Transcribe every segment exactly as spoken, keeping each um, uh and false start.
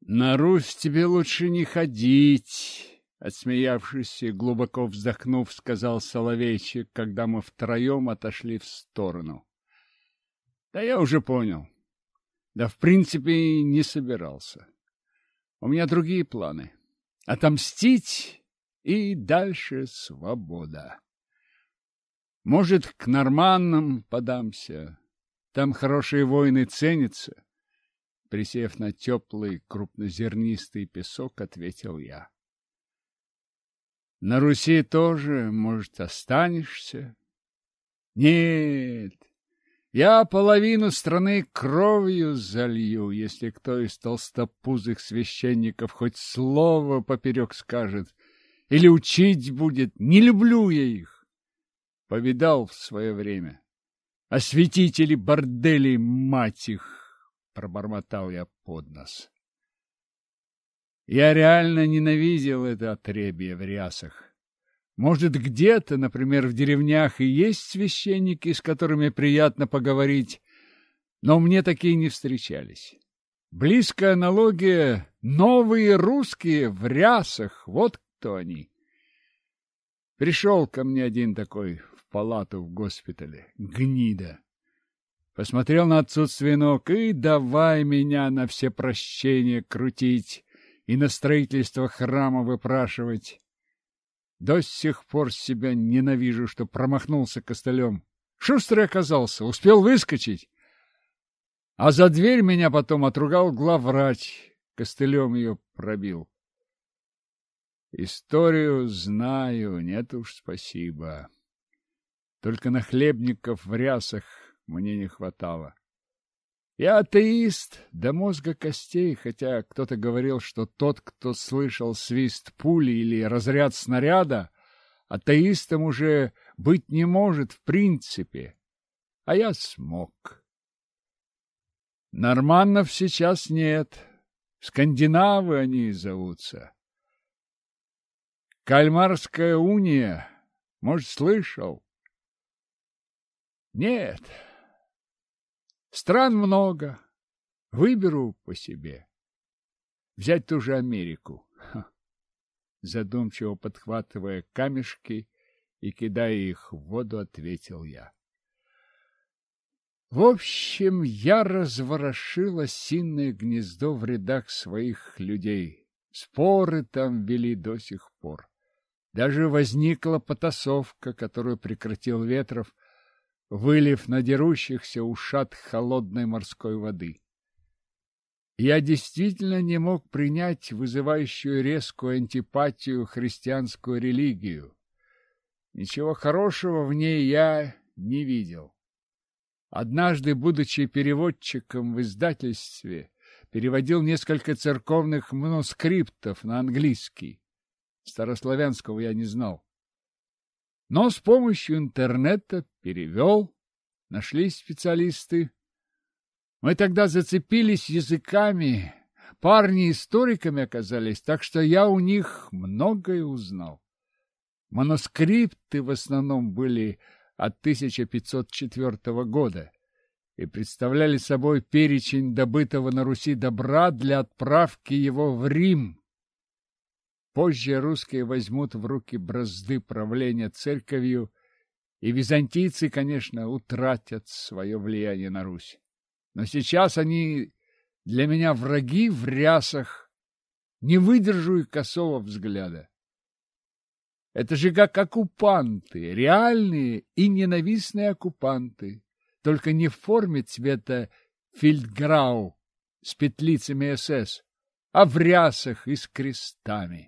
На Русь тебе лучше не ходить, отсмеявшись и глубоко вздохнув, сказал Соловейчик, когда мы втроем отошли в сторону. Да я уже понял. Да, в принципе, и не собирался. У меня другие планы. Отомстить и дальше свобода. Может, к норманнам подамся. Там хорошие воины ценятся. Присев на теплый крупнозернистый песок, ответил я. На Руси тоже, может, останешься? Нет, я половину страны кровью залью, если кто из толстопузых священников хоть слово поперек скажет или учить будет. Не люблю я их. Повидал в свое время. Осветители борделей, мать их! Пробормотал я под нос. Я реально ненавидел это отребье в рясах. Может, где-то, например, в деревнях и есть священники, с которыми приятно поговорить, но мне такие не встречались. Близкая аналогия — новые русские в рясах, вот кто они. Пришел ко мне один такой в палату в госпитале, гнида. Посмотрел на отсутствие ног и давай меня на все прощения крутить и на строительство храма выпрашивать. До сих пор себя ненавижу, что промахнулся костылем. Шустрый оказался, успел выскочить. А за дверь меня потом отругал главврач, костылем ее пробил. Историю знаю, нет уж спасибо. Только нахлебников в рясах мне не хватало. Я атеист до мозга костей, хотя кто-то говорил, что тот, кто слышал свист пули или разряд снаряда, атеистом уже быть не может в принципе. А я смог. Норманнов сейчас нет. Скандинавы они зовутся. Кальмарская уния, может, слышал? Нет. Стран много. Выберу по себе. Взять ту же Америку. Ха. Задумчиво подхватывая камешки и кидая их в воду, ответил я. В общем, я разворошил осиное гнездо в рядах своих людей. Споры там вели до сих пор. Даже возникла потасовка, которую прекратил Ветров, вылив на дерущихся ушат холодной морской воды. Я действительно не мог принять вызывающую резкую антипатию христианскую религию. Ничего хорошего в ней я не видел. Однажды, будучи переводчиком в издательстве, переводил несколько церковных манускриптов на английский. Старославянского я не знал. Но с помощью интернета перевел, нашлись специалисты. Мы тогда зацепились языками, парни историками оказались, так что я у них многое узнал. Манускрипты в основном были от тысяча пятьсот четвёртого года и представляли собой перечень добытого на Руси добра для отправки его в Рим. Позже русские возьмут в руки бразды правления церковью, и византийцы, конечно, утратят свое влияние на Русь. Но сейчас они для меня враги в рясах, не выдержу и косого взгляда. Это же как оккупанты, реальные и ненавистные оккупанты, только не в форме цвета фельдграу с петлицами эс эс, а в рясах и с крестами.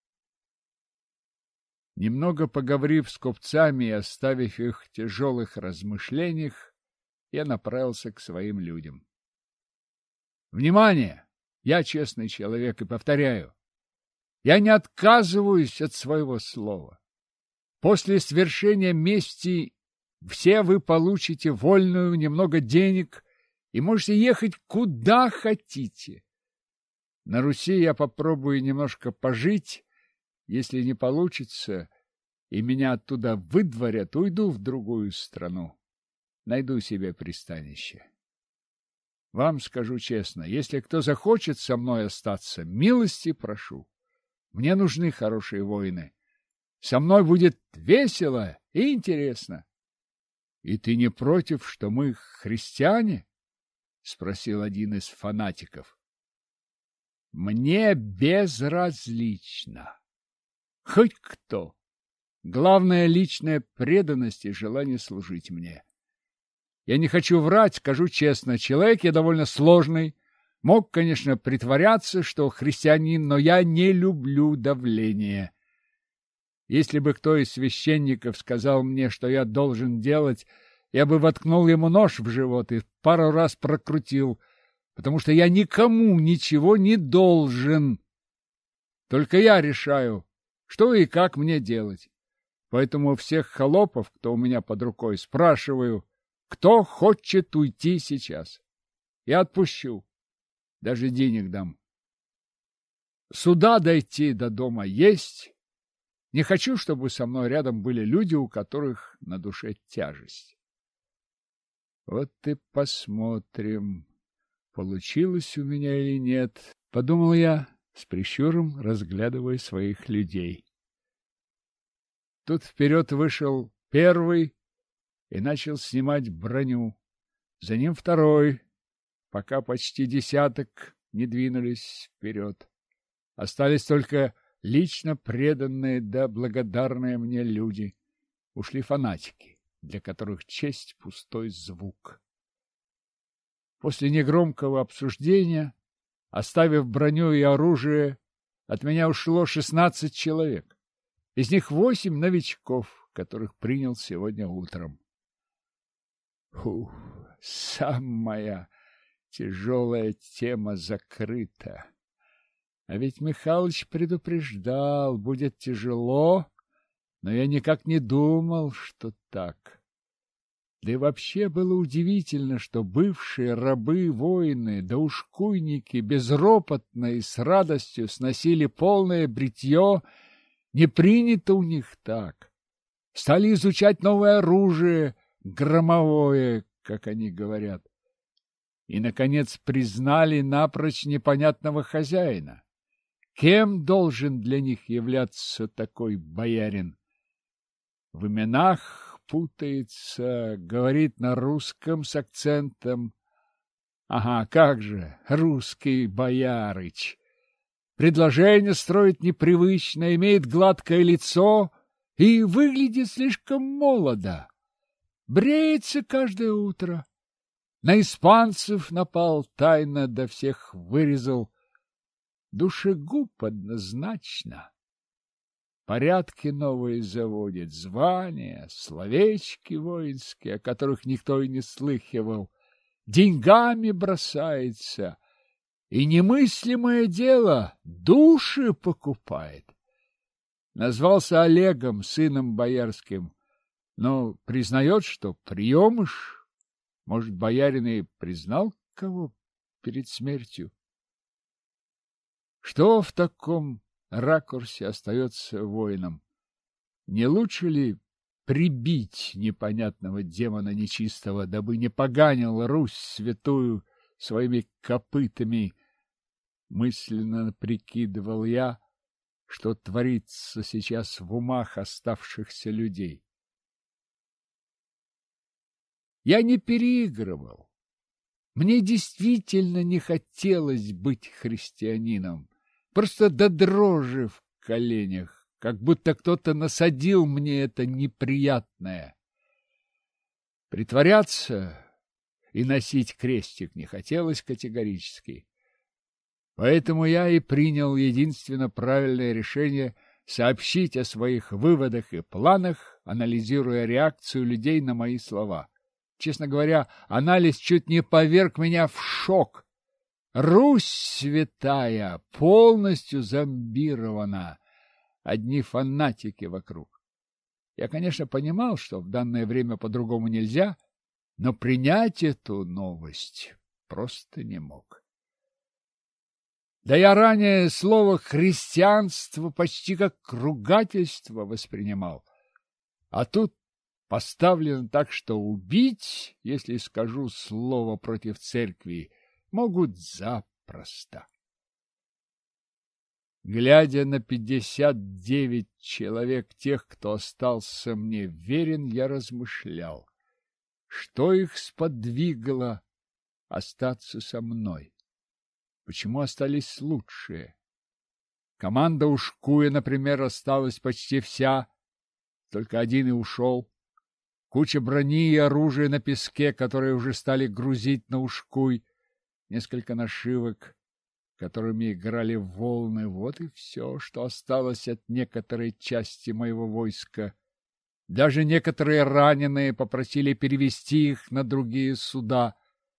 Немного поговорив с купцами и оставив их в тяжелых размышлениях, я направился к своим людям. Внимание! Я честный человек и повторяю, я не отказываюсь от своего слова. После свершения мести все вы получите вольную немного денег и можете ехать куда хотите. На Руси я попробую немножко пожить. Если не получится, и меня оттуда выдворят, уйду в другую страну. Найду себе пристанище. Вам скажу честно, если кто захочет со мной остаться, милости прошу. Мне нужны хорошие воины. Со мной будет весело и интересно. — И ты не против, что мы христиане? — спросил один из фанатиков. — Мне безразлично. Хоть кто. Главное — личная преданность и желание служить мне. Я не хочу врать, скажу честно, человек я довольно сложный. Мог, конечно, притворяться, что христианин, но я не люблю давление. Если бы кто из священников сказал мне, что я должен делать, я бы воткнул ему нож в живот и пару раз прокрутил, потому что я никому ничего не должен. Только я решаю, что и как мне делать. Поэтому всех холопов, кто у меня под рукой, спрашиваю, кто хочет уйти сейчас. Я отпущу. Даже денег дам. Сюда дойти до дома есть. Не хочу, чтобы со мной рядом были люди, у которых на душе тяжесть. Вот и посмотрим, получилось у меня или нет, подумал я, с прищуром разглядывая своих людей. Тут вперед вышел первый и начал снимать броню. За ним второй, пока почти десяток не двинулись вперед. Остались только лично преданные да благодарные мне люди. Ушли фанатики, для которых честь — пустой звук. После негромкого обсуждения, оставив броню и оружие, от меня ушло шестнадцать человек. Из них восемь новичков, которых принял сегодня утром. Фух, самая тяжелая тема закрыта. А ведь Михалыч предупреждал, будет тяжело, но я никак не думал, что так. Да и вообще было удивительно, что бывшие рабы-воины да ушкуйники безропотно и с радостью сносили полное бритье. Не принято у них так. Стали изучать новое оружие, громовое, как они говорят. И, наконец, признали напрочь непонятного хозяина. Кем должен для них являться такой боярин? В именах путается, говорит на русском с акцентом. Ага, как же, русский боярыч. Предложение строит непривычно, имеет гладкое лицо и выглядит слишком молодо. Бреется каждое утро. На испанцев напал, тайно до всех вырезал. Душегуб однозначно. Порядки новые заводит, звания, словечки воинские, о которых никто и не слыхивал. Деньгами бросается. И немыслимое дело — души покупает. Назвался Олегом, сыном боярским, но признает, что приемыш. Может, боярин и признал кого перед смертью? Что в таком ракурсе остается воином? Не лучше ли прибить непонятного демона нечистого, дабы не поганил Русь святую своими копытами? Мысленно прикидывал я, что творится сейчас в умах оставшихся людей. Я не переигрывал. Мне действительно не хотелось быть христианином. Просто до дрожи в коленях, как будто кто-то насадил мне это неприятное. Притворяться и носить крестик не хотелось категорически. Поэтому я и принял единственно правильное решение сообщить о своих выводах и планах, анализируя реакцию людей на мои слова. Честно говоря, анализ чуть не поверг меня в шок. Русь святая полностью зомбирована. Одни фанатики вокруг. Я, конечно, понимал, что в данное время по-другому нельзя, но принять эту новость просто не мог. Да я ранее слово «христианство» почти как ругательство воспринимал. А тут поставлено так, что убить, если скажу слово против церкви, могут запросто. Глядя на пятьдесят девять человек, тех, кто остался мне верен, я размышлял, что их сподвигло остаться со мной. Почему остались лучшие? Команда Ушкуя, например, осталась почти вся, только один и ушел. Куча брони и оружия на песке, которые уже стали грузить на Ушкуй, несколько нашивок, которыми играли волны. Вот и все, что осталось от некоторой части моего войска. Даже некоторые раненые попросили перевести их на другие суда.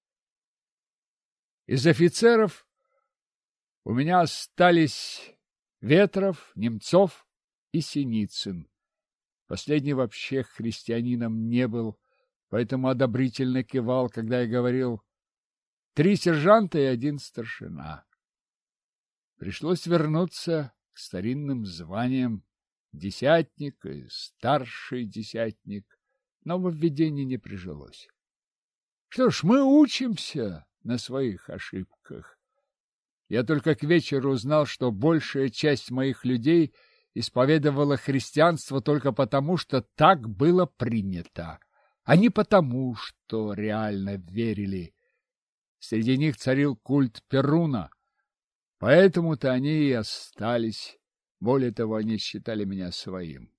Из офицеров у меня остались Ветров, Немцов и Синицын. Последний вообще христианином не был, поэтому одобрительно кивал, когда я говорил: три сержанта и один старшина. Пришлось вернуться к старинным званиям: десятник и старший десятник. Нововведений не прижилось. Что ж, мы учимся на своих ошибках. Я только к вечеру узнал, что большая часть моих людей исповедовала христианство только потому, что так было принято, а не потому, что реально верили. Среди них царил культ Перуна, поэтому-то они и остались. Более того, они считали меня своим.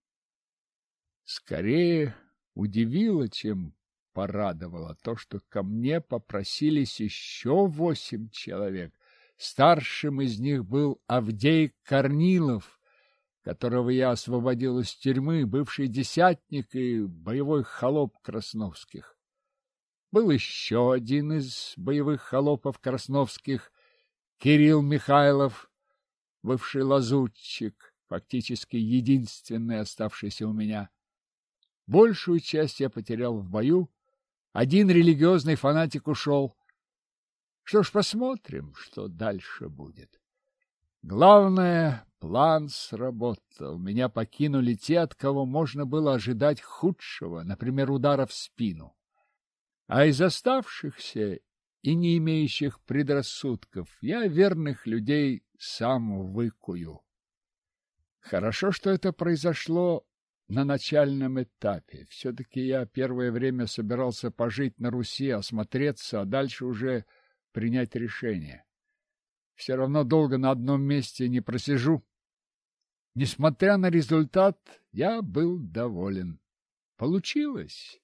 Скорее удивило, чем порадовало то, что ко мне попросились еще восемь человек. Старшим из них был Авдей Корнилов, которого я освободил из тюрьмы, бывший десятник и боевой холоп Красновских. Был еще один из боевых холопов Красновских, Кирилл Михайлов, бывший лазутчик, фактически единственный оставшийся у меня. Большую часть я потерял в бою, один религиозный фанатик ушел. Что ж, посмотрим, что дальше будет. Главное, план сработал. Меня покинули те, от кого можно было ожидать худшего, например, удара в спину. А из оставшихся и не имеющих предрассудков я верных людей сам выкую. Хорошо, что это произошло на начальном этапе. Все-таки я первое время собирался пожить на Руси, осмотреться, а дальше уже принять решение. Все равно долго на одном месте не просижу. Несмотря на результат, я был доволен. Получилось.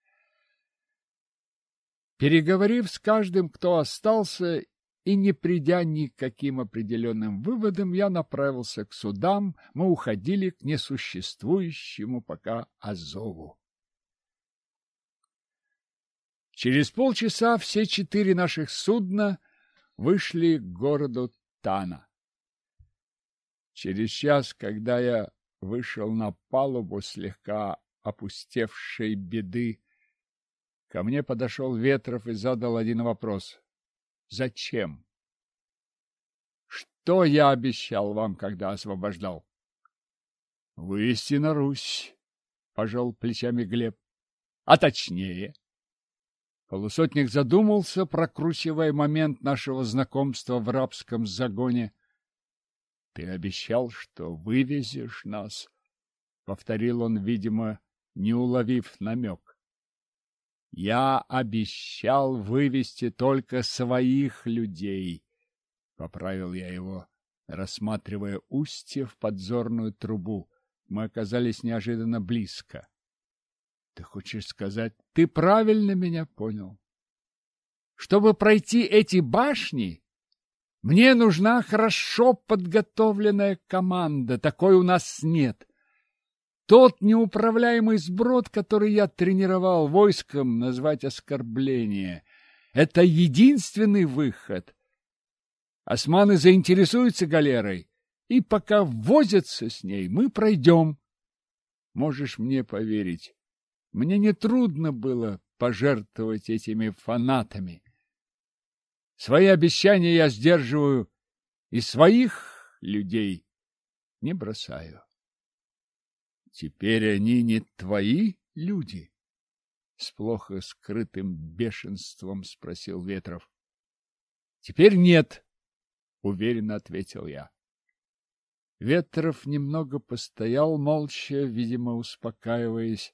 Переговорив с каждым, кто остался, и не придя ни к каким определенным выводам, я направился к судам. Мы уходили к несуществующему пока Азову. Через полчаса все четыре наших судна вышли к городу Тана. Через час, когда я вышел на палубу слегка опустевшей беды, ко мне подошел Ветров и задал один вопрос. Зачем? Что я обещал вам, когда освобождал? Вывести на Русь, пожал плечами Глеб. А точнее? Полусотник задумался, прокручивая момент нашего знакомства в рабском загоне. Ты обещал, что вывезешь нас, повторил он, видимо, не уловив намек. Я обещал вывести только своих людей, поправил я его, рассматривая устье в подзорную трубу. Мы оказались неожиданно близко. Ты хочешь сказать, ты правильно меня понял? Чтобы пройти эти башни, мне нужна хорошо подготовленная команда. Такой у нас нет. Тот неуправляемый сброд, который я тренировал войском, назвать оскорбление. Это единственный выход. Османы заинтересуются галерой, и пока возятся с ней, мы пройдем. Можешь мне поверить, мне нетрудно было пожертвовать этими фанатами. Свои обещания я сдерживаю и своих людей не бросаю. Теперь они не твои люди? С плохо скрытым бешенством спросил Ветров. Теперь нет, уверенно ответил я. Ветров немного постоял молча, видимо, успокаиваясь.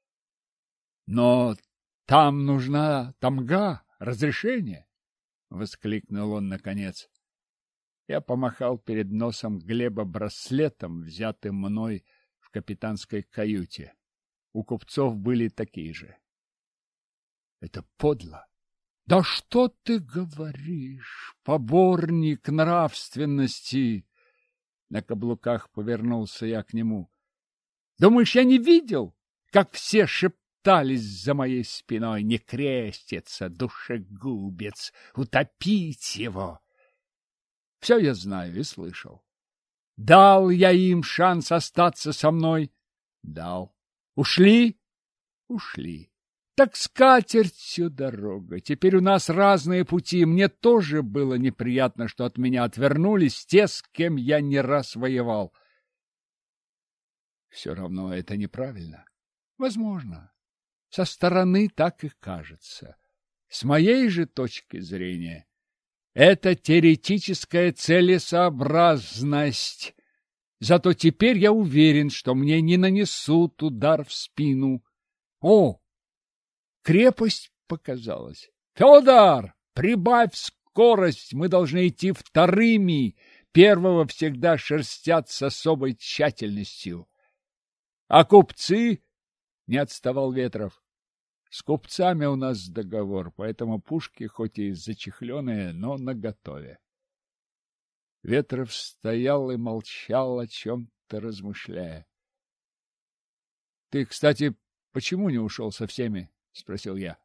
Но там нужна тамга, разрешение, воскликнул он наконец. Я помахал перед носом Глеба браслетом, взятым мной в капитанской каюте. У купцов были такие же. Это подло. Да что ты говоришь, поборник нравственности! На каблуках повернулся я к нему. Думаешь, я не видел, как все шептались за моей спиной? Не крестится, душегубец, утопить его! Все я знаю и слышал. Дал я им шанс остаться со мной? Дал. Ушли? Ушли. Так скатертью дорога. Теперь у нас разные пути. Мне тоже было неприятно, что от меня отвернулись те, с кем я не раз воевал. Все равно это неправильно. Возможно. Со стороны так и кажется. С моей же точки зрения, это теоретическая целесообразность. Зато теперь я уверен, что мне не нанесут удар в спину. О! Крепость показалась. Федор, прибавь скорость, мы должны идти вторыми. Первого всегда шерстят с особой тщательностью. А купцы? Не отставал Ветров. С купцами у нас договор, поэтому пушки хоть и зачехленные, но наготове. Ветров стоял и молчал, о чем-то размышляя. — Ты, кстати, почему не ушел со всеми? — спросил я.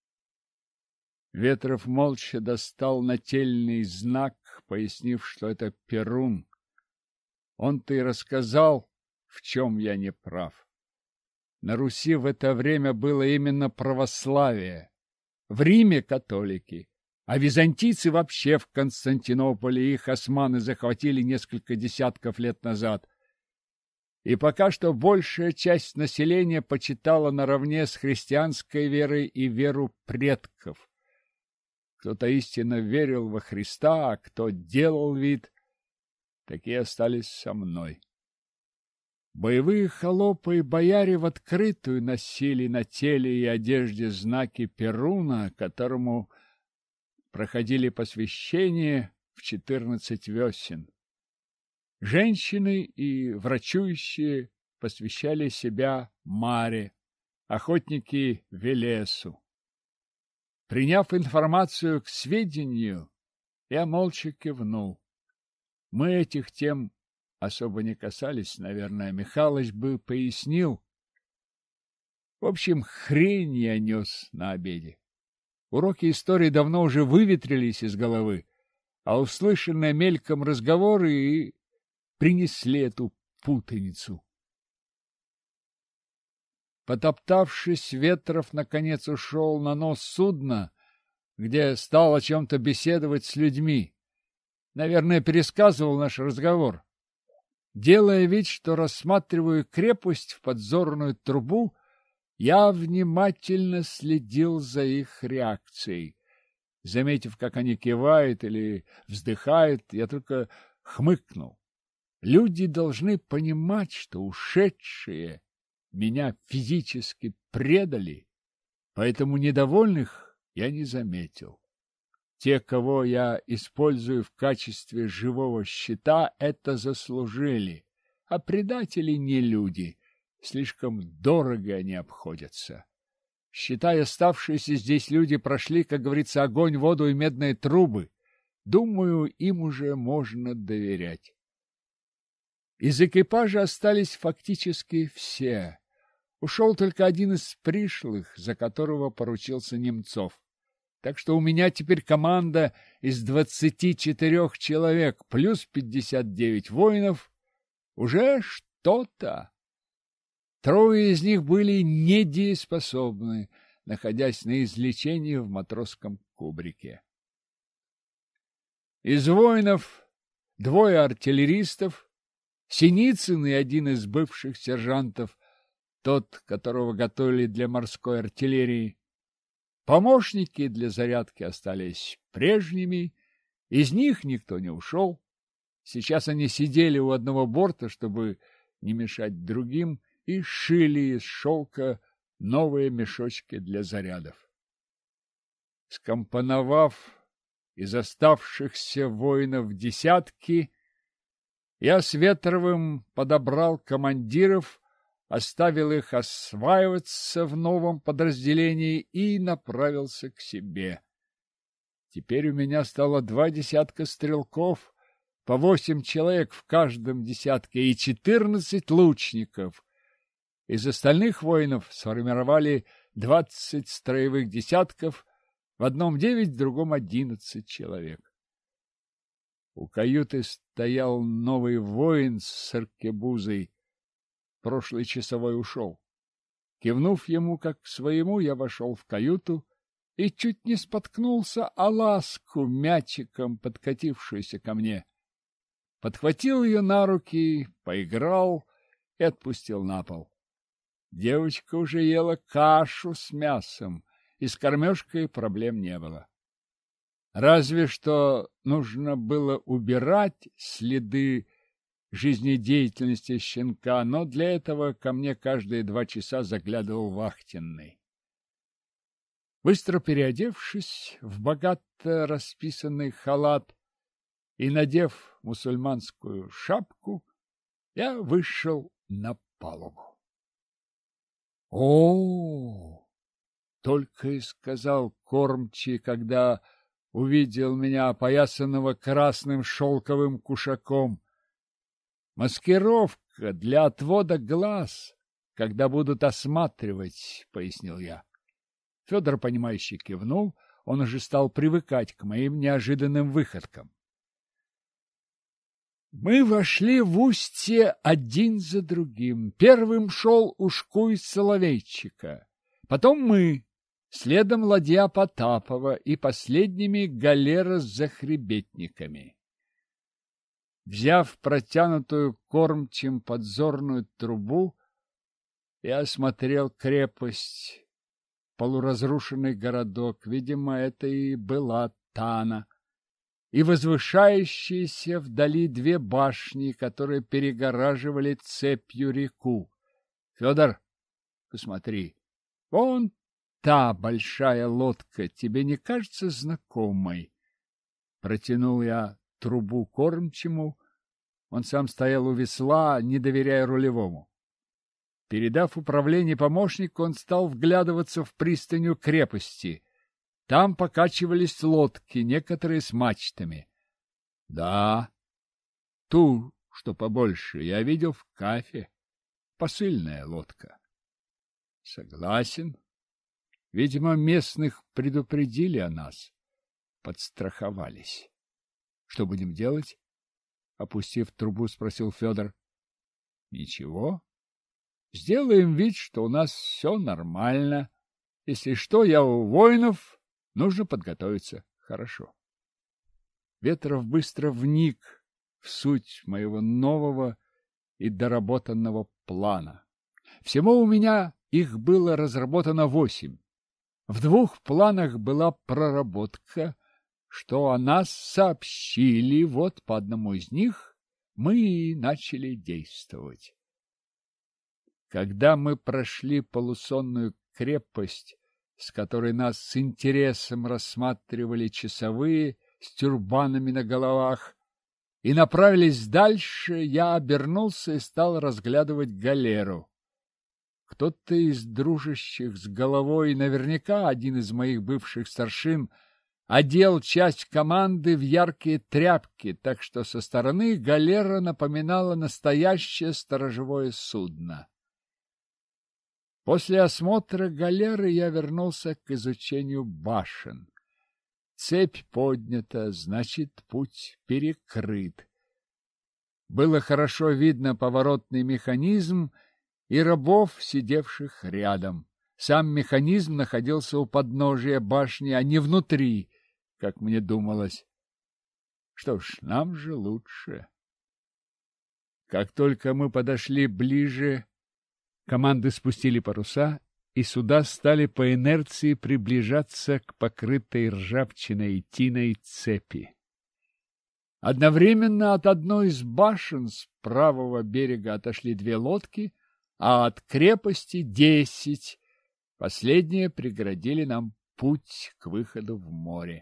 Ветров молча достал нательный знак, пояснив, что это Перун. Он-то и рассказал, в чем я не прав. На Руси в это время было именно православие, в Риме католики, а византийцы вообще в Константинополе, их османы захватили несколько десятков лет назад. И пока что большая часть населения почитала наравне с христианской верой и веру предков. Кто-то истинно верил во Христа, а кто делал вид, такие остались со мной. Боевые холопы и бояре в открытую носили на теле и одежде знаки Перуна, которому проходили посвящение в четырнадцать весен. Женщины и врачующие посвящали себя Маре, охотники — Велесу. Приняв информацию к сведению, я молча кивнул. Мы этих тем особо не касались, наверное, Михалыч бы пояснил. В общем, хрень я нес на обеде. Уроки истории давно уже выветрились из головы, а услышанные мельком разговоры и принесли эту путаницу. Потоптавшись, Ветров наконец ушел на нос судна, где стал о чем-то беседовать с людьми. Наверное, пересказывал наш разговор. Делая вид, что рассматриваю крепость в подзорную трубу, я внимательно следил за их реакцией. Заметив, как они кивают или вздыхают, я только хмыкнул. Люди должны понимать, что ушедшие меня физически предали, поэтому недовольных я не заметил. Те, кого я использую в качестве живого щита, это заслужили, а предатели не люди, слишком дорого они обходятся. Считай, оставшиеся здесь люди прошли, как говорится, огонь, воду и медные трубы. Думаю, им уже можно доверять. Из экипажа остались фактически все. Ушел только один из пришлых, за которого поручился Немцов. Так что у меня теперь команда из двадцати четырех человек плюс пятьдесят девять воинов. Уже что-то. Трое из них были недееспособны, находясь на излечении в матросском кубрике. Из воинов двое артиллеристов, Синицын и один из бывших сержантов, тот, которого готовили для морской артиллерии. Помощники для зарядки остались прежними, Из них никто не ушел. Сейчас они сидели у одного борта, чтобы не мешать другим, и шили из шелка новые мешочки для зарядов. Скомпоновав из оставшихся воинов десятки, я с Ветровым подобрал командиров, оставил их осваиваться в новом подразделении и направился к себе. Теперь у меня стало два десятка стрелков, по восемь человек в каждом десятке и четырнадцать лучников. Из остальных воинов сформировали двадцать строевых десятков, в одном девять, в другом одиннадцать человек. У каюты стоял новый воин с аркебузой. Прошлый часовой ушел. Кивнув ему как к своему, я вошел в каюту и чуть не споткнулся о ласку, мячиком подкатившуюся ко мне. Подхватил ее на руки, поиграл и отпустил на пол. Девочка уже ела кашу с мясом, и с кормежкой проблем не было. Разве что нужно было убирать следы жизнедеятельности щенка, но для этого ко мне каждые два часа заглядывал вахтенный. Быстро переодевшись в богато расписанный халат и надев мусульманскую шапку, я вышел на палубу. О, только и сказал кормчий, когда увидел меня опоясанного красным шелковым кушаком. Маскировка для отвода глаз, когда будут осматривать, — пояснил я. Федор, понимающе кивнул, он уже стал привыкать к моим неожиданным выходкам. Мы вошли в устье один за другим. Первым шел ушкуй Соловейчика, потом мы, следом ладья Потапова и последними галера с захребетниками. Взяв протянутую кормчим подзорную трубу, я осмотрел крепость, полуразрушенный городок, видимо, это и была Тана, и возвышающиеся вдали две башни, которые перегораживали цепью реку. Федор, посмотри, вон та большая лодка тебе не кажется знакомой? Протянул я трубу кормчему, он сам стоял у весла, не доверяя рулевому. Передав управление помощнику, он стал вглядываться в пристанью крепости. Там покачивались лодки, некоторые с мачтами. Да, ту, что побольше, я видел в Кафе. Посыльная лодка. Согласен. Видимо, местных предупредили о нас. Подстраховались. Что будем делать? Опустив трубу, спросил Федор. Ничего. Сделаем вид, что у нас все нормально. Если что, я у воинов... Нужно подготовиться. Хорошо. Ветров быстро вник в суть моего нового и доработанного плана. Всего у меня их было разработано восемь. В двух планах была проработка, что о нас сообщили, вот по одному из них мы и начали действовать. Когда мы прошли полусонную крепость, с которой нас с интересом рассматривали часовые с тюрбанами на головах, и направились дальше, я обернулся и стал разглядывать галеру. Кто-то из дружащих с головой, наверняка один из моих бывших старшин, одел часть команды в яркие тряпки, так что со стороны галера напоминала настоящее сторожевое судно. После осмотра галеры я вернулся к изучению башен. Цепь поднята, значит, путь перекрыт. Было хорошо видно поворотный механизм и рабов, сидевших рядом. Сам механизм находился у подножия башни, а не внутри, как мне думалось. Что ж, нам же лучше. Как только мы подошли ближе, команды спустили паруса, и суда стали по инерции приближаться к покрытой ржавчиной и тиной цепи. Одновременно от одной из башен с правого берега отошли две лодки, а от крепости десять. Последние преградили нам путь к выходу в море.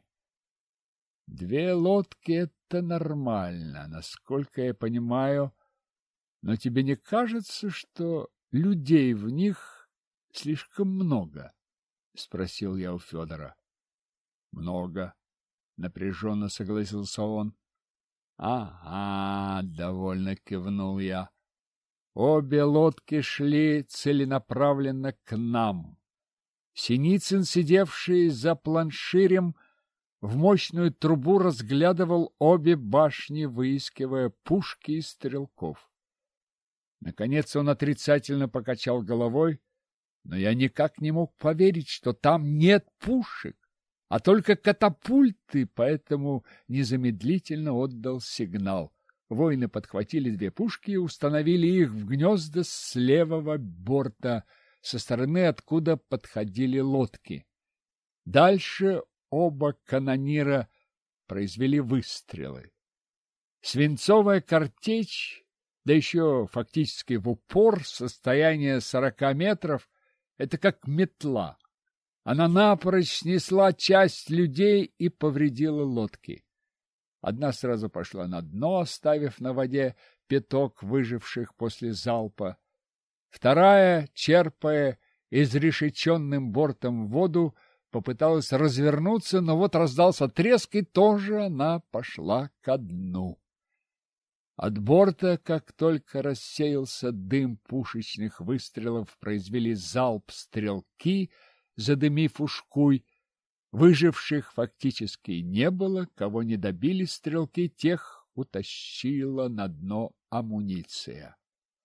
Две лодки — это нормально, насколько я понимаю, но тебе не кажется, что людей в них слишком много? — спросил я у Федора. — Много, — напряженно согласился он. — Ага, — довольно кивнул я. Обе лодки шли целенаправленно к нам. Синицын, сидевший за планширем, в мощную трубу разглядывал обе башни, выискивая пушки и стрелков. Наконец он отрицательно покачал головой, но я никак не мог поверить, что там нет пушек, а только катапульты, поэтому незамедлительно отдал сигнал. Воины подхватили две пушки и установили их в гнезда с левого борта, со стороны, откуда подходили лодки. Дальше оба канонира произвели выстрелы. Свинцовая картечь, да еще фактически в упор, состояние сорока метров, это как метла. Она напрочь снесла часть людей и повредила лодки. Одна сразу пошла на дно, оставив на воде пяток выживших после залпа. Вторая, черпая изрешеченным бортом воду, попыталась развернуться, но вот раздался треск, и тоже она пошла ко дну. От борта, как только рассеялся дым пушечных выстрелов, произвели залп стрелки, задымив ушкуй. Выживших фактически не было, кого не добили стрелки, тех утащила на дно амуниция.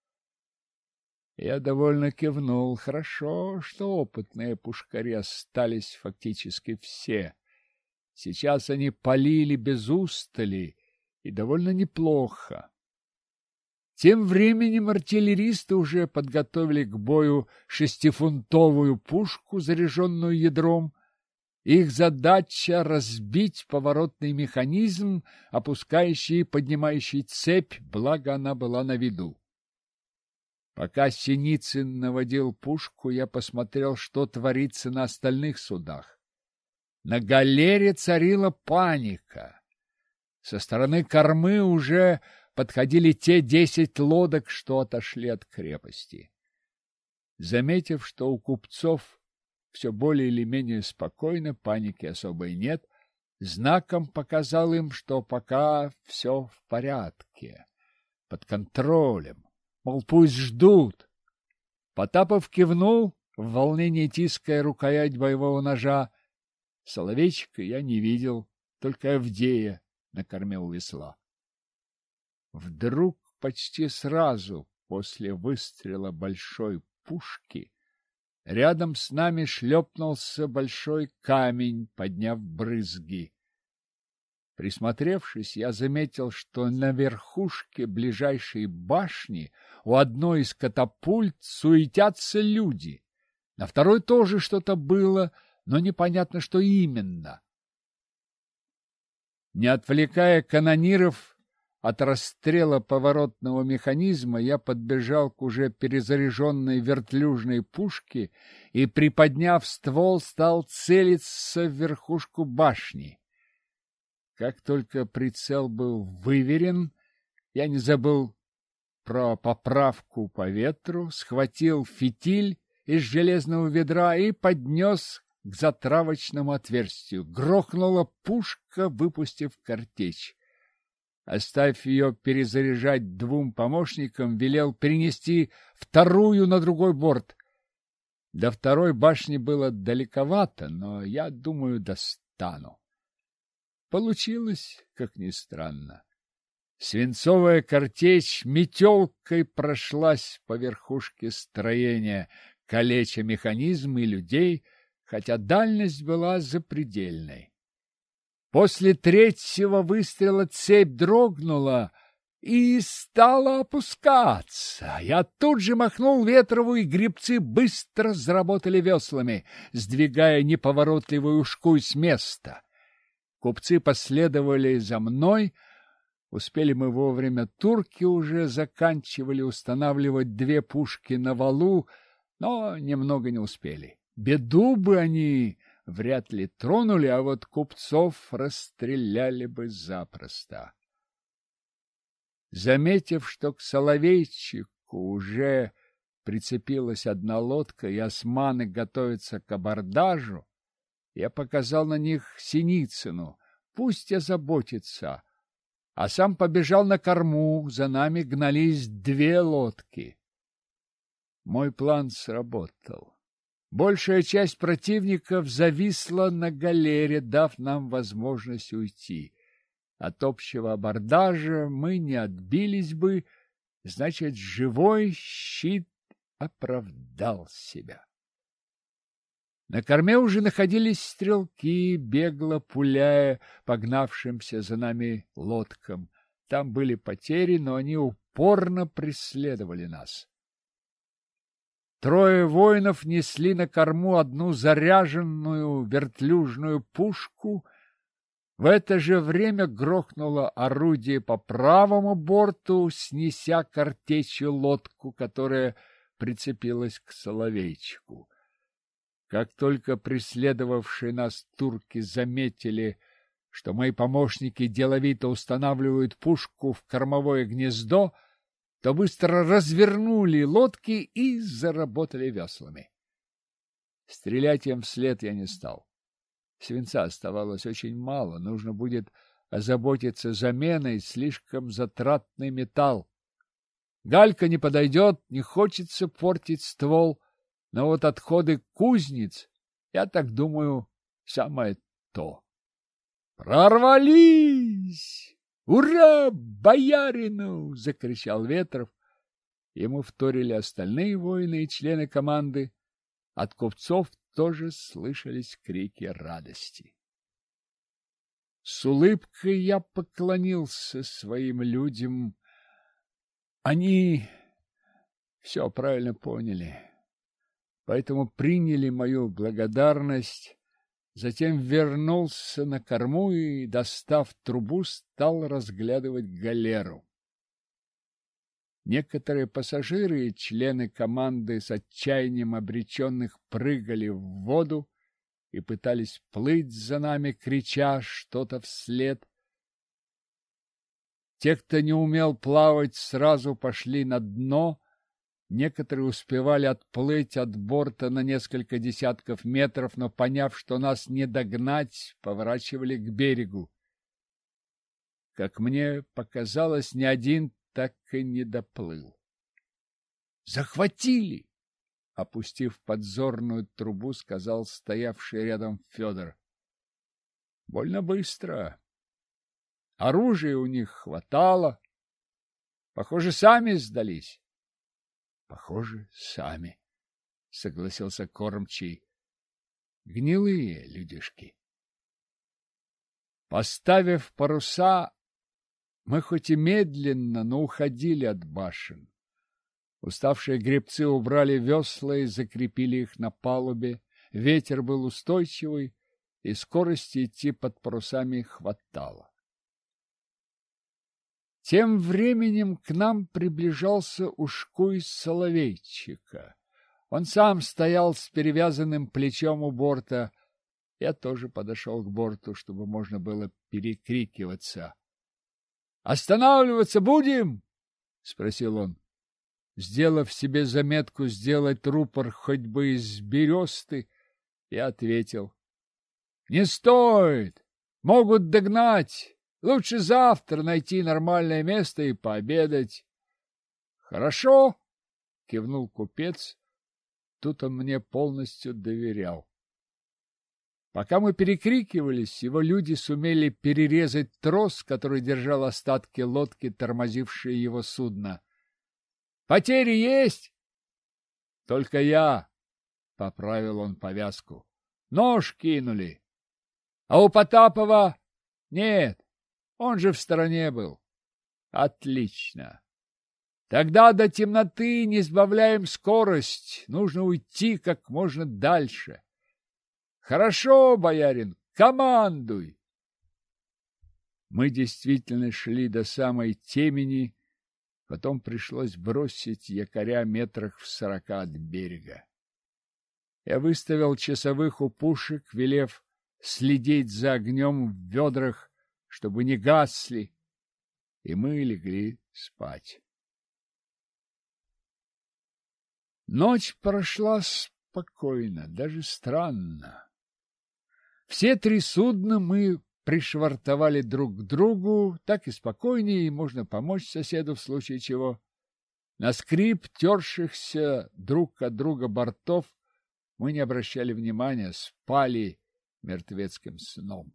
Я довольно кивнул. Хорошо, что опытные пушкари остались фактически все. Сейчас они палили без устали, и довольно неплохо. Тем временем артиллеристы уже подготовили к бою шестифунтовую пушку, заряженную ядром. Их задача — разбить поворотный механизм, опускающий и поднимающий цепь, благо она была на виду. Пока Синицын наводил пушку, я посмотрел, что творится на остальных судах. На галере царила паника. Со стороны кормы уже подходили те десять лодок, что отошли от крепости. Заметив, что у купцов все более или менее спокойно, паники особой нет, знаком показал им, что пока все в порядке, под контролем. Мол, пусть ждут. Потапов кивнул, в волнении тиская рукоять боевого ножа. Соловейчика я не видел, только Авдея на корме у весла. Вдруг, почти сразу после выстрела большой пушки, рядом с нами шлепнулся большой камень, подняв брызги. Присмотревшись, я заметил, что на верхушке ближайшей башни у одной из катапульт суетятся люди. На второй тоже что-то было, но непонятно, что именно. Не отвлекая канониров от расстрела поворотного механизма, я подбежал к уже перезаряженной вертлюжной пушке и, приподняв ствол, стал целиться в верхушку башни. Как только прицел был выверен, я не забыл про поправку по ветру, схватил фитиль из железного ведра и поднес к затравочному отверстию. Грохнула пушка, выпустив картечь. Оставив ее перезаряжать двум помощникам, велел перенести вторую на другой борт. До второй башни было далековато, но, я думаю, достану. Получилось, как ни странно. Свинцовая картечь метелкой прошлась по верхушке строения, калеча механизм и людей, хотя дальность была запредельной. После третьего выстрела цепь дрогнула и стала опускаться. Я тут же махнул ветрову, и гребцы быстро заработали веслами, сдвигая неповоротливую ушкуй с места. Купцы последовали за мной, Успели мы вовремя, турки уже заканчивали устанавливать две пушки на валу, но немного не успели. Беду бы они вряд ли тронули, а вот купцов расстреляли бы запросто. Заметив, что к Соловейчику уже прицепилась одна лодка, и османы готовятся к абордажу, я показал на них Синицыну, пусть озаботится, а сам побежал на корму, за нами гнались две лодки. Мой план сработал. Большая часть противников зависла на галере, дав нам возможность уйти. От общего абордажа мы не отбились бы, значит, живой щит оправдал себя. На корме уже находились стрелки, бегло пуляя погнавшимся за нами лодкам. Там были потери, но они упорно преследовали нас. Трое воинов несли на корму одну заряженную вертлюжную пушку. В это же время грохнуло орудие по правому борту, снеся картечью лодку, которая прицепилась к Соловейчику. Как только преследовавшие нас турки заметили, что мои помощники деловито устанавливают пушку в кормовое гнездо, то быстро развернули лодки и заработали веслами. Стрелять им вслед я не стал. Свинца оставалось очень мало, нужно будет озаботиться заменой, слишком затратный металл. Галька не подойдет, не хочется портить ствол, но вот отходы кузнец, я так думаю, самое то. «Прорвались! Ура, боярину!» — закричал Ветров. Ему вторили остальные воины и члены команды. От купцов тоже слышались крики радости. С улыбкой я поклонился своим людям. Они все правильно поняли, поэтому приняли мою благодарность. Затем вернулся на корму и, достав трубу, стал разглядывать галеру. Некоторые пассажиры и члены команды с отчаянием обреченных прыгали в воду и пытались плыть за нами, крича что-то вслед. Те, кто не умел плавать, сразу пошли на дно. Некоторые успевали отплыть от борта на несколько десятков метров, но, поняв, что нас не догнать, поворачивали к берегу. Как мне показалось, ни один так и не доплыл. «Захватили!» — опустив подзорную трубу, сказал стоявший рядом Федор. «Больно быстро. Оружия у них хватало. Похоже, сами сдались». Похоже, сами, — согласился кормчий. Гнилые людишки. Поставив паруса, мы хоть и медленно, но уходили от башен. Уставшие гребцы убрали весла и закрепили их на палубе. Ветер был устойчивый, и скорости идти под парусами хватало. Тем временем к нам приближался ушкуй Соловейчика. Он сам стоял с перевязанным плечом у борта. Я тоже подошел к борту, чтобы можно было перекрикиваться. — Останавливаться будем? — спросил он. Сделав себе заметку сделать рупор хоть бы из бересты, я ответил. — Не стоит! Могут догнать! Лучше завтра найти нормальное место и пообедать. — Хорошо, — кивнул купец. Тут он мне полностью доверял. Пока мы перекрикивались, его люди сумели перерезать трос, который держал остатки лодки, тормозившие его судно. — Потери есть? — Только я, — поправил он повязку. — Нож кинули. — А у Потапова? — Нет. Он же в стороне был. Отлично. Тогда до темноты не сбавляем скорость. Нужно уйти как можно дальше. Хорошо, боярин, командуй. Мы действительно шли до самой темени, потом пришлось бросить якоря метрах в сорока от берега. Я выставил часовых у пушек, велев следить за огнем в ведрах, чтобы не гасли, и мы легли спать. Ночь прошла спокойно, даже странно. Все три судна мы пришвартовали друг к другу, так и спокойнее, и можно помочь соседу в случае чего. На скрип тершихся друг от друга бортов мы не обращали внимания, спали мертвецким сном.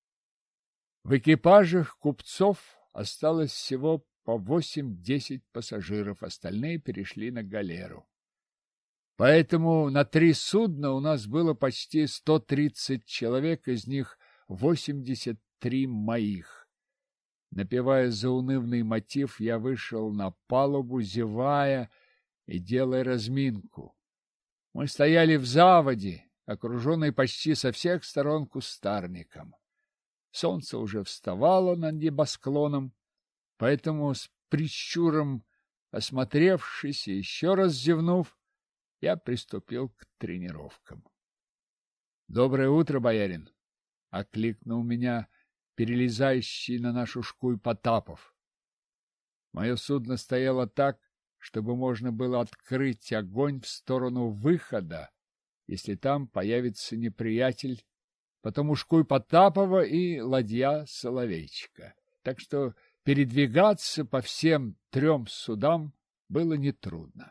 В экипажах купцов осталось всего по восемь-десять пассажиров, остальные перешли на галеру. Поэтому на три судна у нас было почти сто тридцать человек, из них восемьдесят три моих. Напевая заунывный мотив, я вышел на палубу, зевая и делая разминку. Мы стояли в заводе, окруженной почти со всех сторон кустарником. Солнце уже вставало над небосклоном, поэтому с прищуром, осмотревшись и еще раз зевнув, я приступил к тренировкам. — Доброе утро, боярин! — окликнул меня перелезающий на нашу шкуй Потапов. Мое судно стояло так, чтобы можно было открыть огонь в сторону выхода, если там появится неприятель, потом ушкуй Потапова и ладья Соловейчика. Так что передвигаться по всем трем судам было нетрудно.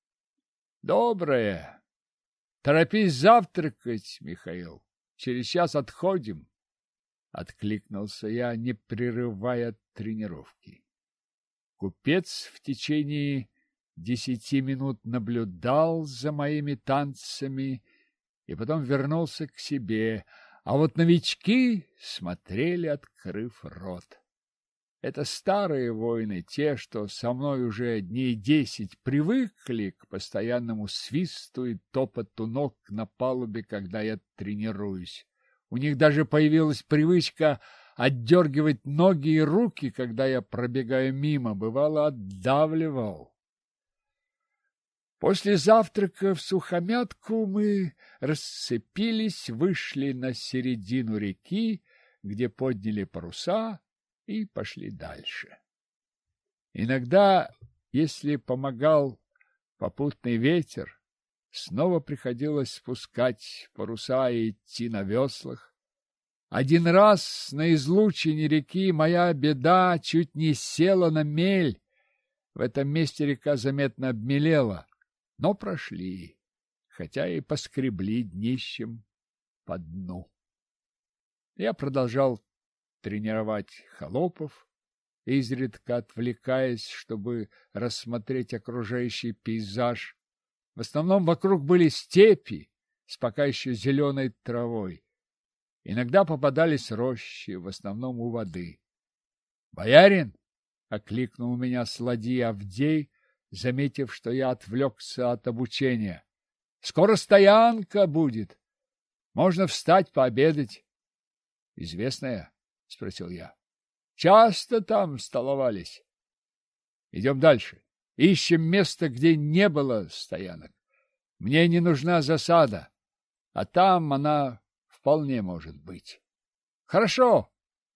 Доброе! Торопись завтракать, Михаил. Через час отходим, — откликнулся я, не прерывая тренировки. Купец в течение десяти минут наблюдал за моими танцами и потом вернулся к себе, а вот новички смотрели, открыв рот. Это старые воины, те, что со мной уже дней десять привыкли к постоянному свисту и топоту ног на палубе, когда я тренируюсь. У них даже появилась привычка отдергивать ноги и руки, когда я пробегаю мимо, бывало, отдавливал. После завтрака в сухомятку мы расцепились, вышли на середину реки, где подняли паруса, и пошли дальше. Иногда, если помогал попутный ветер, снова приходилось спускать паруса и идти на веслах. Один раз на излучине реки моя беда чуть не села на мель. В этом месте река заметно обмелела, но прошли, хотя и поскребли днищем по дну. Я продолжал тренировать холопов, изредка отвлекаясь, чтобы рассмотреть окружающий пейзаж. В основном вокруг были степи с пока еще зеленой травой. Иногда попадались рощи, в основном у воды. «Боярин!» — окликнул меня с ладьи Авдей, заметив, что я отвлекся от обучения. «Скоро стоянка будет. Можно встать пообедать». «Известная?» — спросил я. — Часто там столовались. Идем дальше. Ищем место, где не было стоянок. Мне не нужна засада, а там она вполне может быть. Хорошо.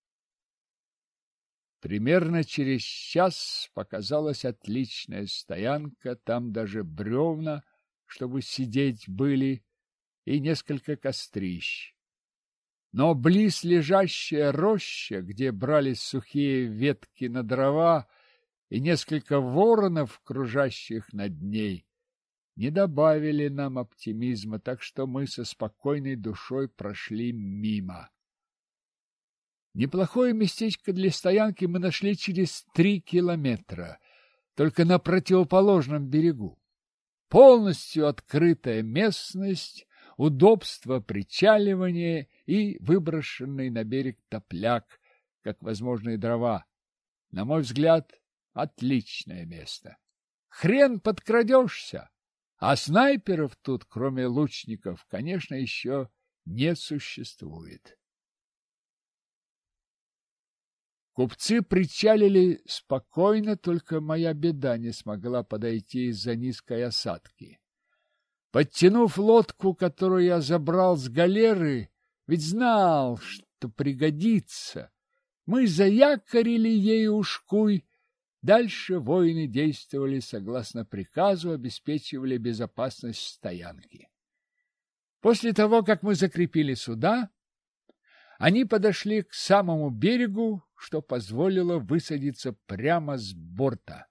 Примерно через час показалась отличная стоянка, там даже бревна, чтобы сидеть, были, и несколько кострищ. Но близ лежащая роща, где брались сухие ветки на дрова, и несколько воронов, кружащих над ней, не добавили нам оптимизма, так что мы со спокойной душой прошли мимо. Неплохое местечко для стоянки мы нашли через три километра, только на противоположном берегу. Полностью открытая местность, удобство причаливания и выброшенный на берег топляк, как возможные дрова. На мой взгляд, отличное место. Хрен подкрадешься, а снайперов тут, кроме лучников, конечно, еще не существует. Купцы причалили спокойно, только моя беда не смогла подойти из-за низкой осадки. Подтянув лодку, которую я забрал с галеры, ведь знал, что пригодится, мы заякорили ей ушкуй. Дальше воины действовали согласно приказу, обеспечивали безопасность стоянки. После того, как мы закрепили суда, они подошли к самому берегу, что позволило высадиться прямо с борта.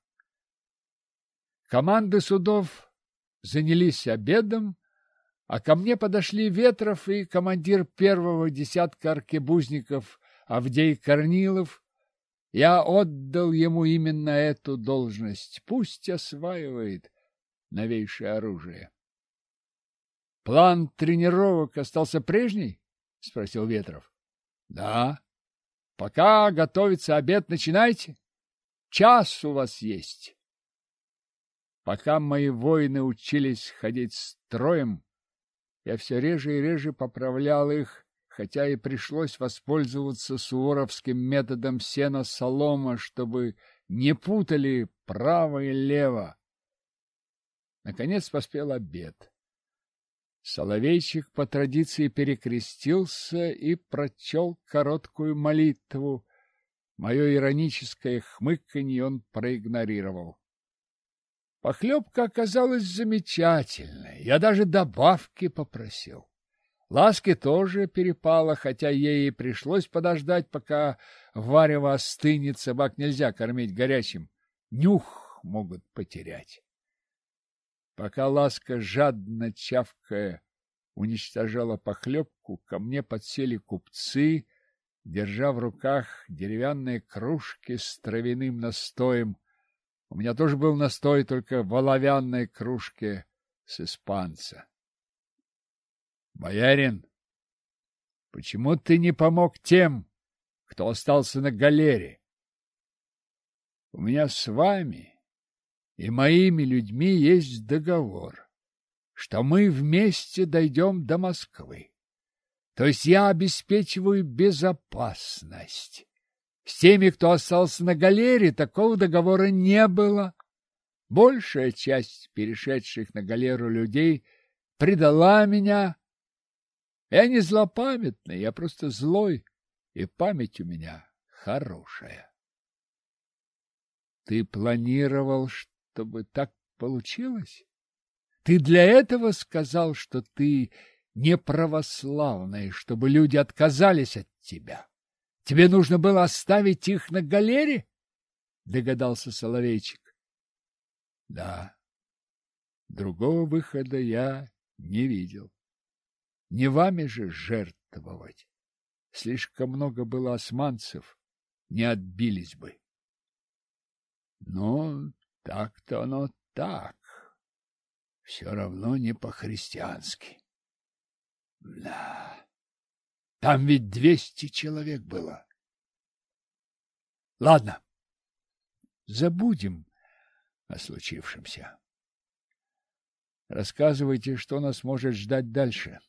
Команды судов занялись обедом, а ко мне подошли Ветров и командир первого десятка аркебузников Авдей Корнилов. Я отдал ему именно эту должность. Пусть осваивает новейшее оружие. — План тренировок остался прежний? — спросил Ветров. — Да. Пока готовится обед, начинайте. Час у вас есть. Пока мои воины учились ходить строем, я все реже и реже поправлял их, хотя и пришлось воспользоваться суворовским методом сена-солома, чтобы не путали право и лево. Наконец поспел обед. Соловейчик по традиции перекрестился и прочел короткую молитву. Мое ироническое хмыканье он проигнорировал. Похлебка оказалась замечательной. Я даже добавки попросил. Ласке тоже перепало, хотя ей и пришлось подождать, пока варево остынет. Собак нельзя кормить горячим. Нюх могут потерять. Пока Ласка, жадно чавкая, уничтожала похлебку, ко мне подсели купцы, держа в руках деревянные кружки с травяным настоем. У меня тоже был настой, только в оловянной кружке с испанца. — Боярин, почему ты не помог тем, кто остался на галере? У меня с вами и моими людьми есть договор, что мы вместе дойдем до Москвы. То есть я обеспечиваю безопасность. С теми, кто остался на галере, такого договора не было. Большая часть перешедших на галеру людей предала меня. Я не злопамятный, я просто злой, и память у меня хорошая. Ты планировал, чтобы так получилось? Ты для этого сказал, что ты не православный, чтобы люди отказались от тебя? Тебе нужно было оставить их на галере? Догадался Соловейчик. Да. Другого выхода я не видел. Не вами же жертвовать. Слишком много было османцев, не отбились бы. Но так-то оно так. Все равно не по-христиански. Да. Там ведь двести человек было. Ладно, забудем о случившемся. Рассказывайте, что нас может ждать дальше.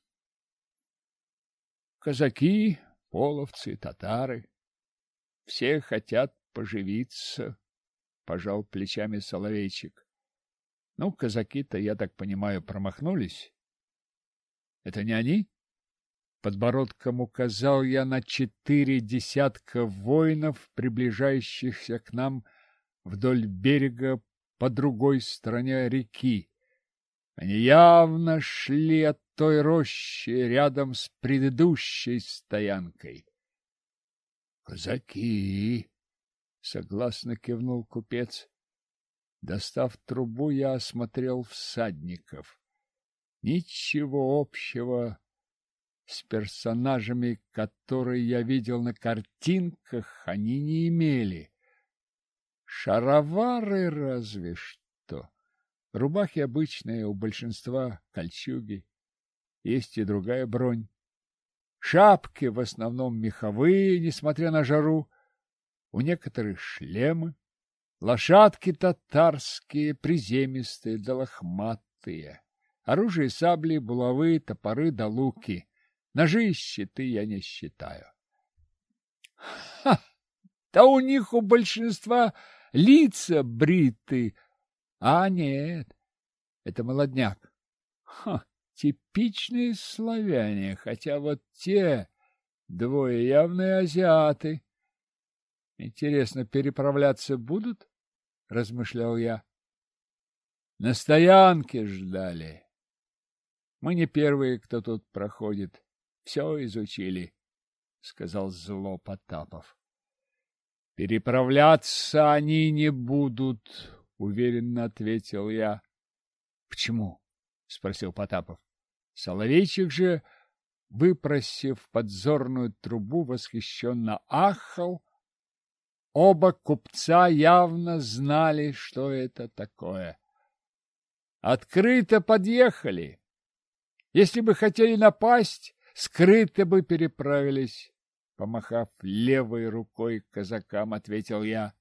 Казаки, половцы, татары. Все хотят поживиться, пожал плечами Соловейчик. Ну, казаки-то, я так понимаю, промахнулись. Это не они? Подбородком указал я на четыре десятка воинов, приближающихся к нам вдоль берега по другой стороне реки. Они явно шли от той рощи рядом с предыдущей стоянкой. — Казаки! — согласно кивнул купец. Достав трубу, я осмотрел всадников. Ничего общего с персонажами, которые я видел на картинках, они не имели. Шаровары разве что. Рубахи обычные, у большинства кольчуги. Есть и другая бронь. Шапки в основном меховые, несмотря на жару. У некоторых шлемы. Лошадки татарские, приземистые да лохматые. Оружие сабли, булавы, топоры да луки. Ножи и щиты я не считаю. — Ха! Да у них у большинства лица бриты. А нет, это молодняк. Ха, типичные славяне, хотя вот те двое явные азиаты. Интересно, переправляться будут? Размышлял я. На стоянке ждали. Мы не первые, кто тут проходит. Все изучили, — сказал зло Потапов. Переправляться они не будут, — уверенно ответил я. — Почему? — спросил Потапов. Соловейчик же, выпросив подзорную трубу, восхищенно ахал. Оба купца явно знали, что это такое. Открыто подъехали. Если бы хотели напасть, скрыто бы переправились. Помахав левой рукой казакам, ответил я.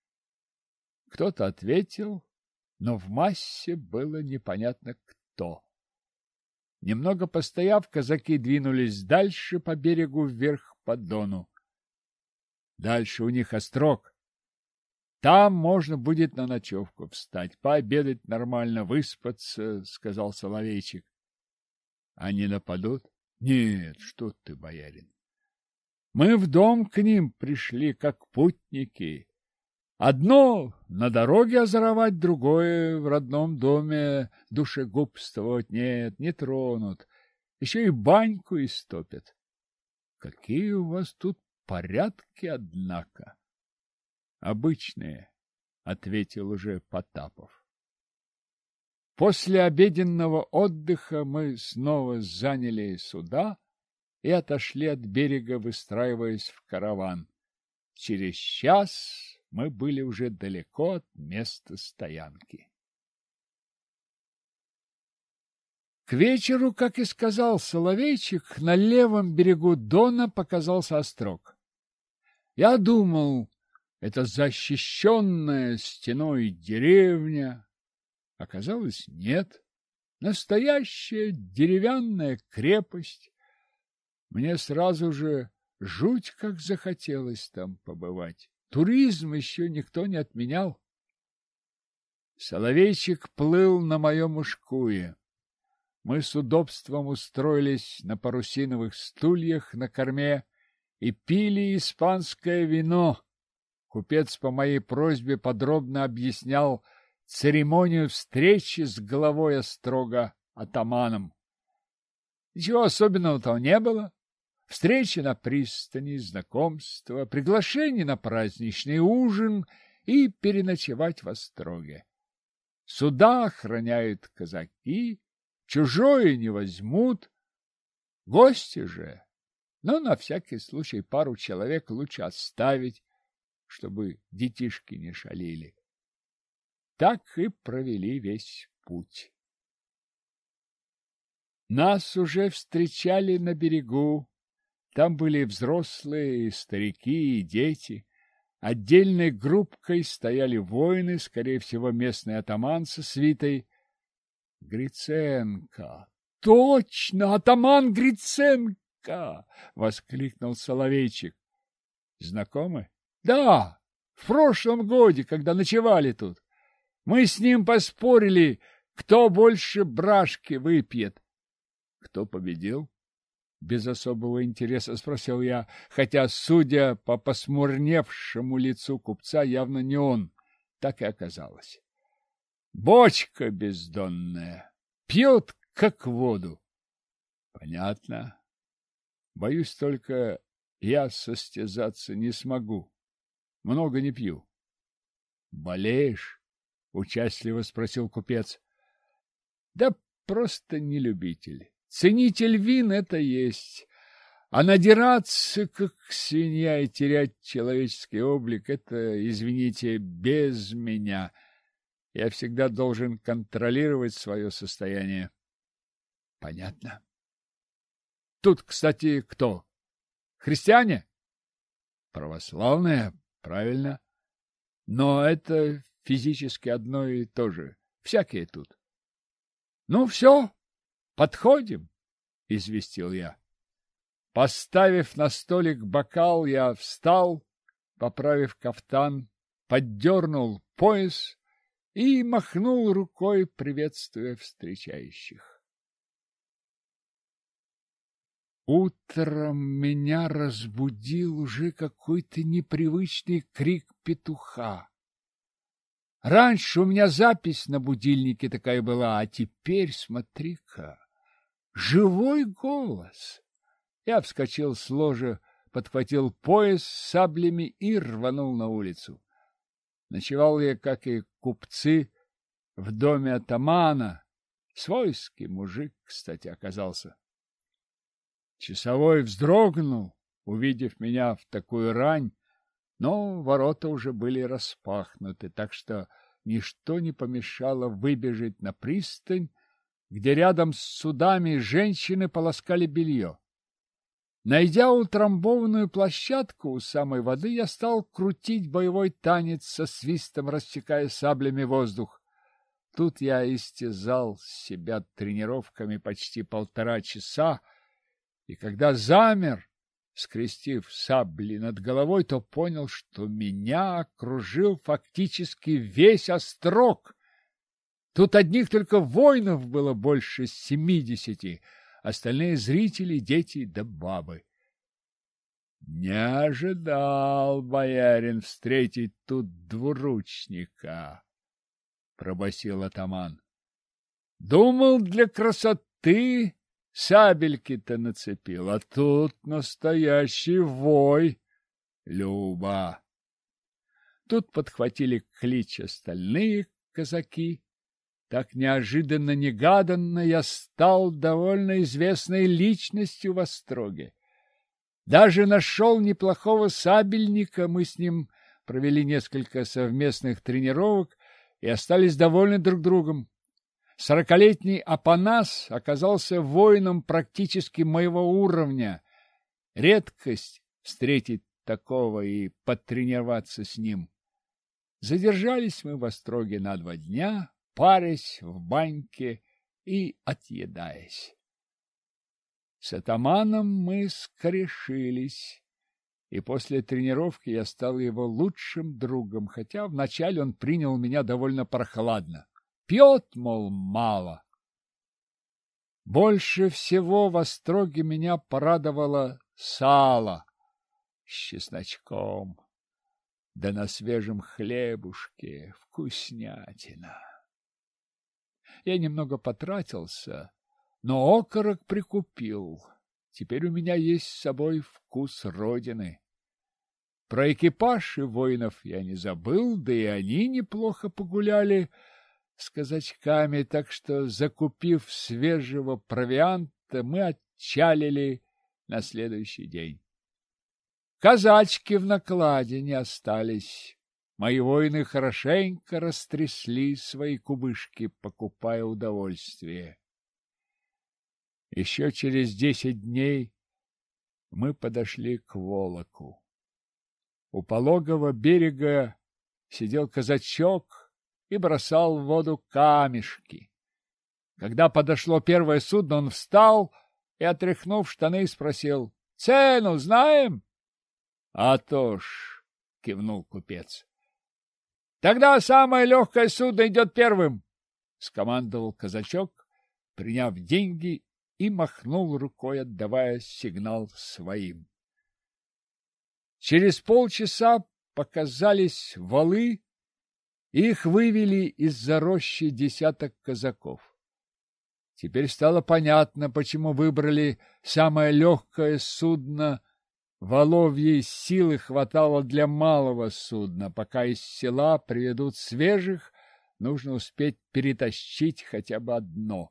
Кто-то ответил, но в массе было непонятно кто. Немного постояв, казаки двинулись дальше по берегу вверх по Дону. Дальше у них острог. Там можно будет на ночевку встать, пообедать нормально, выспаться, — сказал Соловейчик. — Они нападут? — Нет, что ты, боярин. Мы в дом к ним пришли, как путники. Одно на дороге озоровать, другое в родном доме душегубствовать. Нет, не тронут. Еще и баньку истопят. Какие у вас тут порядки, однако. Обычные, — ответил уже Потапов. После обеденного отдыха мы снова заняли суда и отошли от берега, выстраиваясь в караван. Через час мы были уже далеко от места стоянки. К вечеру, как и сказал Соловейчик, на левом берегу Дона показался острог. Я думал, это защищенная стеной деревня. Оказалось, нет. Настоящая деревянная крепость. Мне сразу же жуть как захотелось там побывать. Туризм еще никто не отменял. Соловейчик плыл на моем ушкуе. Мы с удобством устроились на парусиновых стульях на корме и пили испанское вино. Купец по моей просьбе подробно объяснял церемонию встречи с главой острога атаманом. Ничего особенного там не было. Встречи на пристани, знакомства, приглашение на праздничный ужин и переночевать в остроге. Суда охраняют казаки, чужое не возьмут. Гости же, но на всякий случай пару человек лучше оставить, чтобы детишки не шалили. Так и провели весь путь. Нас уже встречали на берегу. Там были взрослые, и старики, и дети. Отдельной группкой стояли воины, скорее всего, местный атаман со свитой. Гриценко! Точно, атаман Гриценко! — воскликнул Соловейчик. Знакомы? Да, в прошлом годе, когда ночевали тут. Мы с ним поспорили, кто больше брашки выпьет. Кто победил? Без особого интереса спросил я, хотя, судя по посмурневшему лицу купца, явно не он. Так и оказалось. Бочка бездонная, пьет, как воду. Понятно. Боюсь, только я состязаться не смогу. Много не пью. Болеешь? Участливо спросил купец. Да просто не любитель. Ценитель вин — это есть. А надираться, как свинья, и терять человеческий облик — это, извините, без меня. Я всегда должен контролировать свое состояние. Понятно. Тут, кстати, кто? Христиане? Православные, правильно. Но это физически одно и то же. Всякие тут. Ну, все, подходим, известил я. Поставив на столик бокал, я встал поправив кафтан, поддернул пояс и махнул рукой, приветствуя встречающих. Утром меня разбудил уже какой-то непривычный крик петуха. Раньше у меня запись на будильнике такая была, а теперь, смотри-ка, живой голос. Я вскочил с ложа, подхватил пояс с саблями и рванул на улицу. Ночевал я, как и купцы, в доме атамана. Свойский мужик, кстати, оказался. Часовой вздрогнул, увидев меня в такую рань, но ворота уже были распахнуты, так что ничто не помешало выбежать на пристань, где рядом с судами женщины полоскали белье. Найдя утрамбованную площадку у самой воды, я стал крутить боевой танец, со свистом рассекая саблями воздух. Тут я истязал себя тренировками почти полтора часа, и когда замер, скрестив сабли над головой, то понял, что меня окружил фактически весь острог. Тут одних только воинов было больше семидесяти, остальные зрители, дети да бабы. Не ожидал боярин встретить тут двуручника, пробасил атаман. Думал, для красоты сабельки-то нацепил, а тут настоящий вой. Люба. Тут подхватили клич остальные казаки. Так неожиданно-негаданно я стал довольно известной личностью в Остроге. Даже нашел неплохого сабельника, мы с ним провели несколько совместных тренировок и остались довольны друг другом. Сорокалетний Апанас оказался воином практически моего уровня. Редкость встретить такого и потренироваться с ним. Задержались мы в Остроге на два дня, парясь в баньке и отъедаясь. С атаманом мы скорешились, и после тренировки я стал его лучшим другом, хотя вначале он принял меня довольно прохладно. Пьет, мол, мало. Больше всего в Остроге меня порадовало сало с чесночком, да на свежем хлебушке вкуснятина. Я немного потратился, но окорок прикупил. Теперь у меня есть с собой вкус родины. Про экипаж и воинов я не забыл, да и они неплохо погуляли с казачками, так что, закупив свежего провианта, мы отчалили на следующий день. Казачки в накладе не остались. Мои воины хорошенько растрясли свои кубышки, покупая удовольствие. Еще через десять дней мы подошли к Волоку. У пологого берега сидел казачок и бросал в воду камешки. Когда подошло первое судно, он встал и, отряхнув штаны, спросил: «Цену знаем?» «А то ж», — кивнул купец. «Тогда самое легкое судно идет первым», — скомандовал казачок, приняв деньги, и махнул рукой, отдавая сигнал своим. Через полчаса показались валы, их вывели из-за рощи десяток казаков. Теперь стало понятно, почему выбрали самое легкое судно. Воловьей силы хватало для малого судна. Пока из села приведут свежих, нужно успеть перетащить хотя бы одно.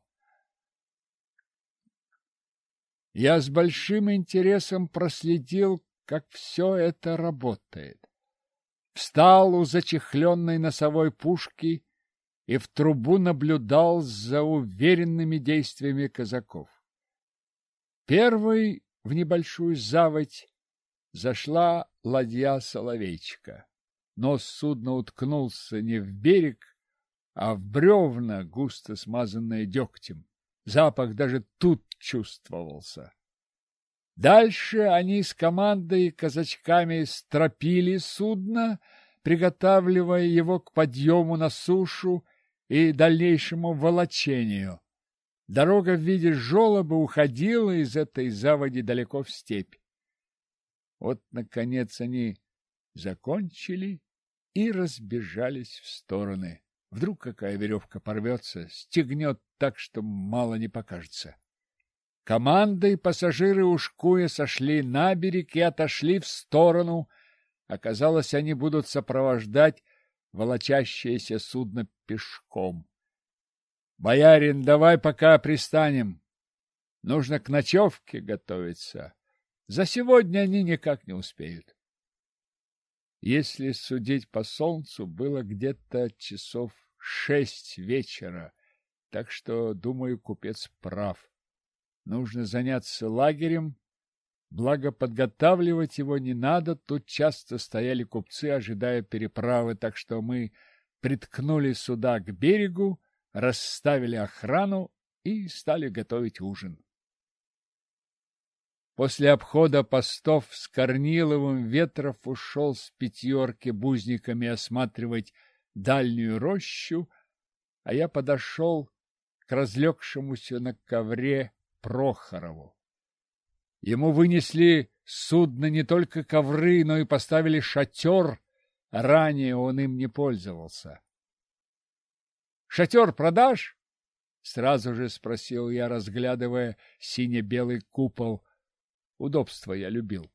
Я с большим интересом проследил, как все это работает. Встал у зачехленной носовой пушки и в трубу наблюдал за уверенными действиями казаков. Первой в небольшую заводь зашла ладья Соловейчика. Нос судна уткнулся не в берег, а в бревна, густо смазанные дегтем. Запах даже тут чувствовался. Дальше они с командой и казачками стропили судно, приготавливая его к подъему на сушу и дальнейшему волочению. Дорога в виде желоба уходила из этой заводи далеко в степь. Вот, наконец, они закончили и разбежались в стороны. Вдруг какая веревка порвется, стегнет так, что мало не покажется. Команда и пассажиры ушкуя сошли на берег и отошли в сторону. Оказалось, они будут сопровождать волочащееся судно пешком. — Боярин, давай пока пристанем. Нужно к ночевке готовиться. За сегодня они никак не успеют. Если судить по солнцу, было где-то часов шесть вечера, так что, думаю, купец прав. Нужно заняться лагерем, благо подготавливать его не надо, тут часто стояли купцы, ожидая переправы, так что мы приткнули суда к берегу, расставили охрану и стали готовить ужин. После обхода постов с Корниловым Ветров ушел с пятерки бузниками осматривать дальнюю рощу, а я подошел к разлегшемуся на ковре Прохорову. Ему вынесли с судна не только ковры, но и поставили шатер, ранее он им не пользовался. — Шатер продашь? — сразу же спросил я, разглядывая сине-белый купол. Удобство я любил.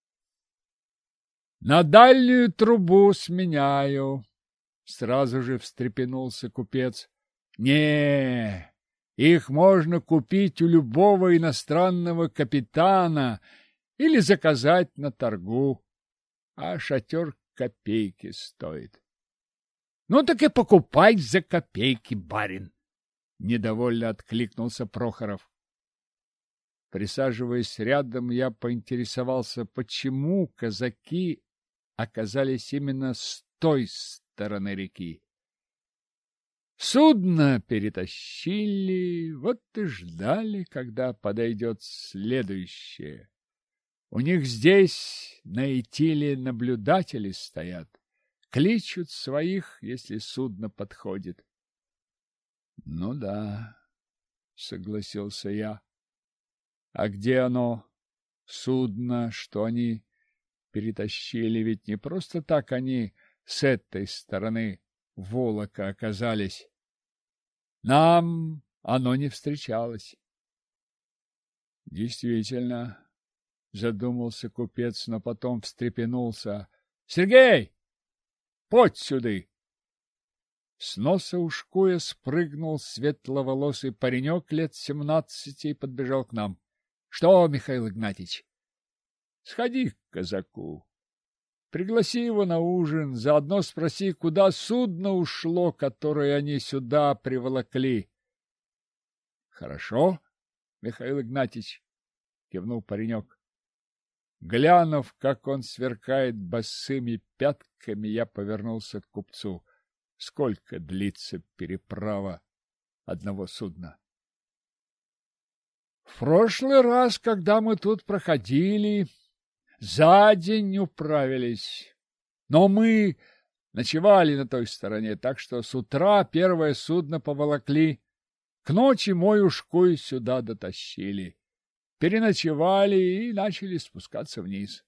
— На дальнюю трубу сменяю, — сразу же встрепенулся купец. — Не, их можно купить у любого иностранного капитана или заказать на торгу, а шатер копейки стоит. — Ну так и покупай за копейки, барин! — недовольно откликнулся Прохоров. Присаживаясь рядом, я поинтересовался, почему казаки оказались именно с той стороны реки. Судно перетащили, вот и ждали, когда подойдет следующее. У них здесь на Итиле наблюдатели стоят, кличут своих, если судно подходит. — Ну да, — согласился я. — А где оно, судно, что они перетащили? Ведь не просто так они с этой стороны Волока оказались. Нам оно не встречалось. Действительно, задумался купец, но потом встрепенулся. — Сергей, подь сюды! С носа ушкуя спрыгнул светловолосый паренек лет семнадцати и подбежал к нам. — Что, Михаил Игнатьич? — Сходи к казаку. Пригласи его на ужин, заодно спроси, куда судно ушло, которое они сюда приволокли. — Хорошо, Михаил Игнатьич, — кивнул паренек. Глянув, как он сверкает босыми пятками, я повернулся к купцу. Сколько длится переправа одного судна? — В прошлый раз, когда мы тут проходили, за день управились, но мы ночевали на той стороне, так что с утра первое судно поволокли, к ночи мой ушкуй сюда дотащили, переночевали и начали спускаться вниз.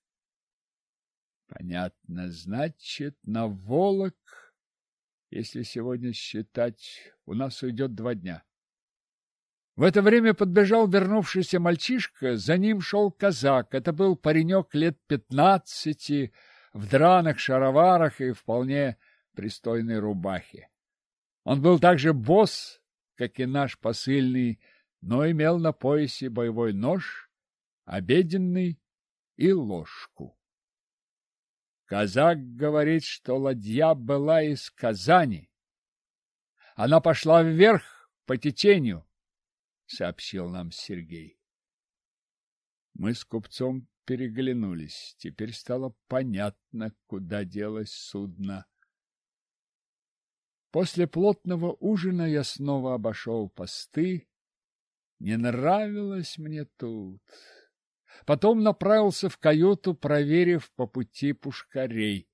— Понятно, значит, на Волок, если сегодня считать, у нас уйдет два дня. В это время подбежал вернувшийся мальчишка, за ним шел казак. Это был паренек лет пятнадцати, в драных шароварах и вполне пристойной рубахе. Он был также босс, как и наш посыльный, но имел на поясе боевой нож, обеденный и ложку. Казак говорит, что ладья была из Казани. Она пошла вверх по течению, — сообщил нам Сергей. Мы с купцом переглянулись. Теперь стало понятно, куда делось судно. После плотного ужина я снова обошел посты. Не нравилось мне тут. Потом направился в каюту, проверив по пути пушкарей.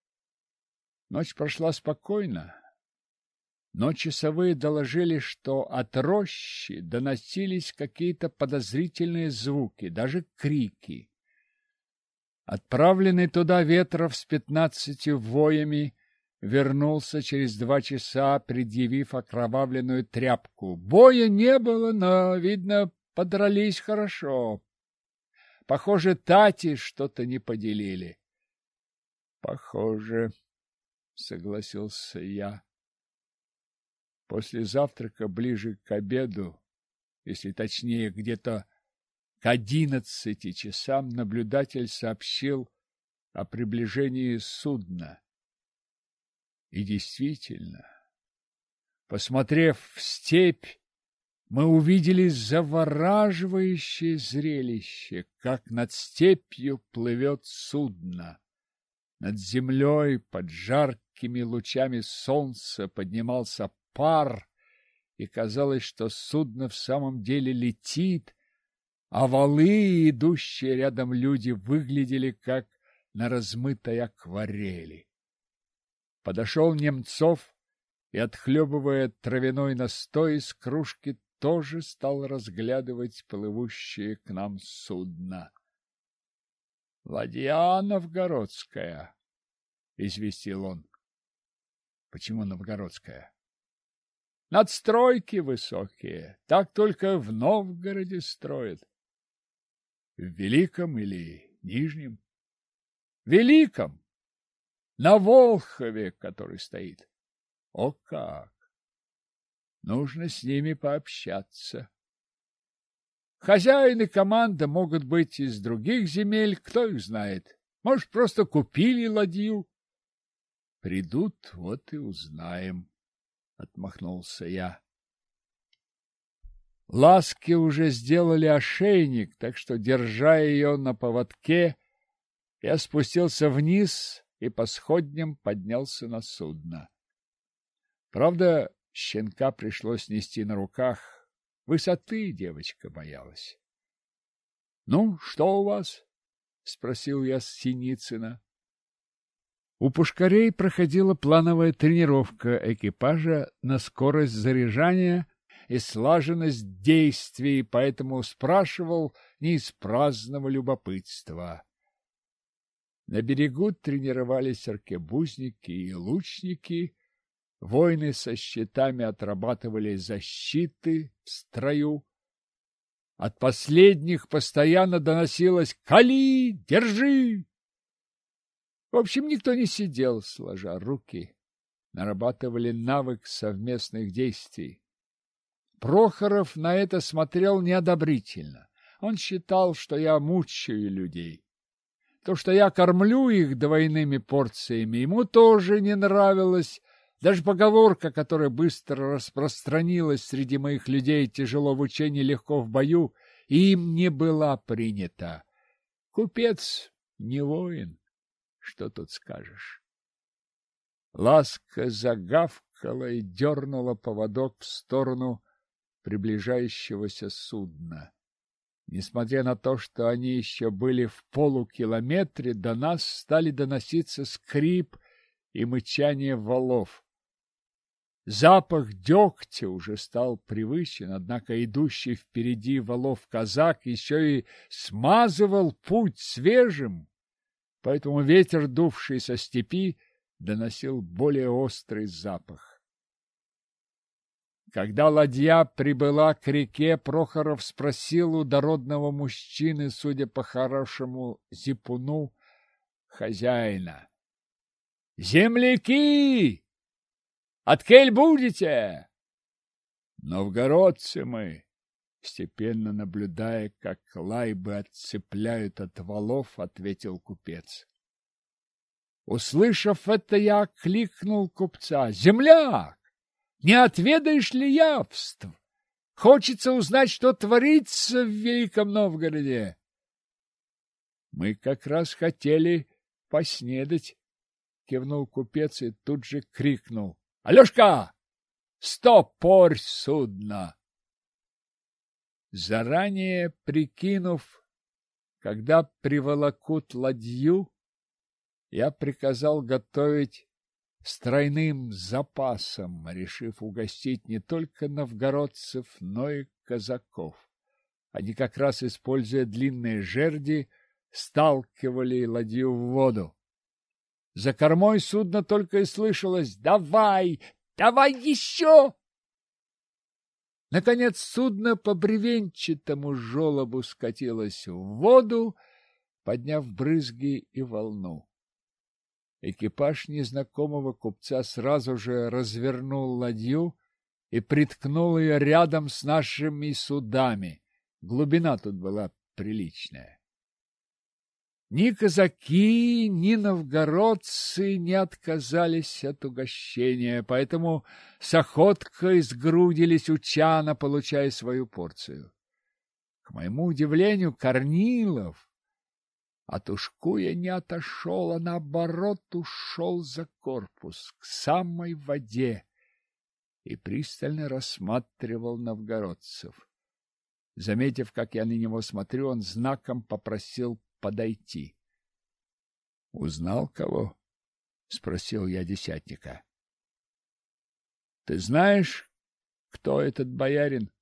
Ночь прошла спокойно, но часовые доложили, что от рощи доносились какие-то подозрительные звуки, даже крики. Отправленный туда Ветров с пятнадцатью воями вернулся через два часа, предъявив окровавленную тряпку. Боя не было, но, видно, подрались хорошо. Похоже, тати что-то не поделили. — Похоже, — согласился я. После завтрака, ближе к обеду, если точнее, где-то к одиннадцати часам, наблюдатель сообщил о приближении судна. И действительно, посмотрев в степь, мы увидели завораживающее зрелище, как над степью плывет судно. Над землей под жаркими лучами солнца поднимался пар, и казалось, что судно в самом деле летит, а валы, идущие рядом люди, выглядели как на размытой акварели. Подошел Немцов и, отхлебывая травяной настой из кружки, тоже стал разглядывать плывущее к нам судно. — Ладья новгородская, — известил он. — Почему новгородская? — Надстройки высокие, так только в Новгороде строят. — В Великом или Нижнем? — Великом. На Волхове, который стоит. О как! Нужно с ними пообщаться. Хозяин и команда могут быть из других земель, кто их знает. Может, просто купили ладью. Придут, вот и узнаем, — отмахнулся я. Ласки уже сделали ошейник, так что, держа ее на поводке, я спустился вниз и по сходням поднялся на судно. Правда, щенка пришлось нести на руках. Высоты девочка боялась. — Ну, что у вас? — спросил я Синицына. У пушкарей проходила плановая тренировка экипажа на скорость заряжания и слаженность действий, поэтому спрашивал не из праздного любопытства. На берегу тренировались аркебузники и лучники. Воины со щитами отрабатывали защиты в строю. От последних постоянно доносилось «Кали! Держи!». В общем, никто не сидел, сложа руки. Нарабатывали навык совместных действий. Прохоров на это смотрел неодобрительно. Он считал, что я мучаю людей. То, что я кормлю их двойными порциями, ему тоже не нравилось. Даже поговорка, которая быстро распространилась среди моих людей, тяжело в учении, легко в бою, им не была принята. Купец не воин, что тут скажешь. Ласка загавкала и дернула поводок в сторону приближающегося судна. Несмотря на то, что они еще были в полукилометре, до нас стали доноситься скрип и мычание валов. Запах дегтя уже стал привычен, однако идущий впереди валов казак еще и смазывал путь свежим, поэтому ветер, дувший со степи, доносил более острый запах. Когда ладья прибыла к реке, Прохоров спросил у дородного мужчины, судя по хорошему зипуну, хозяина: — Земляки! Откель будете? — Новгородцы мы, степенно наблюдая, как лайбы отцепляют от валов, ответил купец. Услышав это, я кликнул купца: — Земляк! Не отведаешь ли явств? Хочется узнать, что творится в Великом Новгороде. — Мы как раз хотели поснедать, — кивнул купец и тут же крикнул: — Алешка, стопорь судно! Заранее прикинув, Когда приволокут ладью, я приказал готовить с тройным запасом, решив угостить не только новгородцев, но и казаков. Они, как раз используя длинные жерди, сталкивали ладью в воду. За кормой судна только и слышалось: «Давай! Давай еще!» Наконец судно по бревенчатому желобу скатилось в воду, подняв брызги и волну. Экипаж незнакомого купца сразу же развернул ладью и приткнул ее рядом с нашими судами. Глубина тут была приличная. Ни казаки, ни новгородцы не отказались от угощения, поэтому с охоткой сгрудились у чана, получая свою порцию. К моему удивлению, Корнилов от ушкуя не отошел, а наоборот ушел за корпус, к самой воде, и пристально рассматривал новгородцев. Заметив, как я на него смотрю, он знаком попросил подойти. — Узнал кого? — спросил я десятника. — Ты знаешь, кто этот боярин?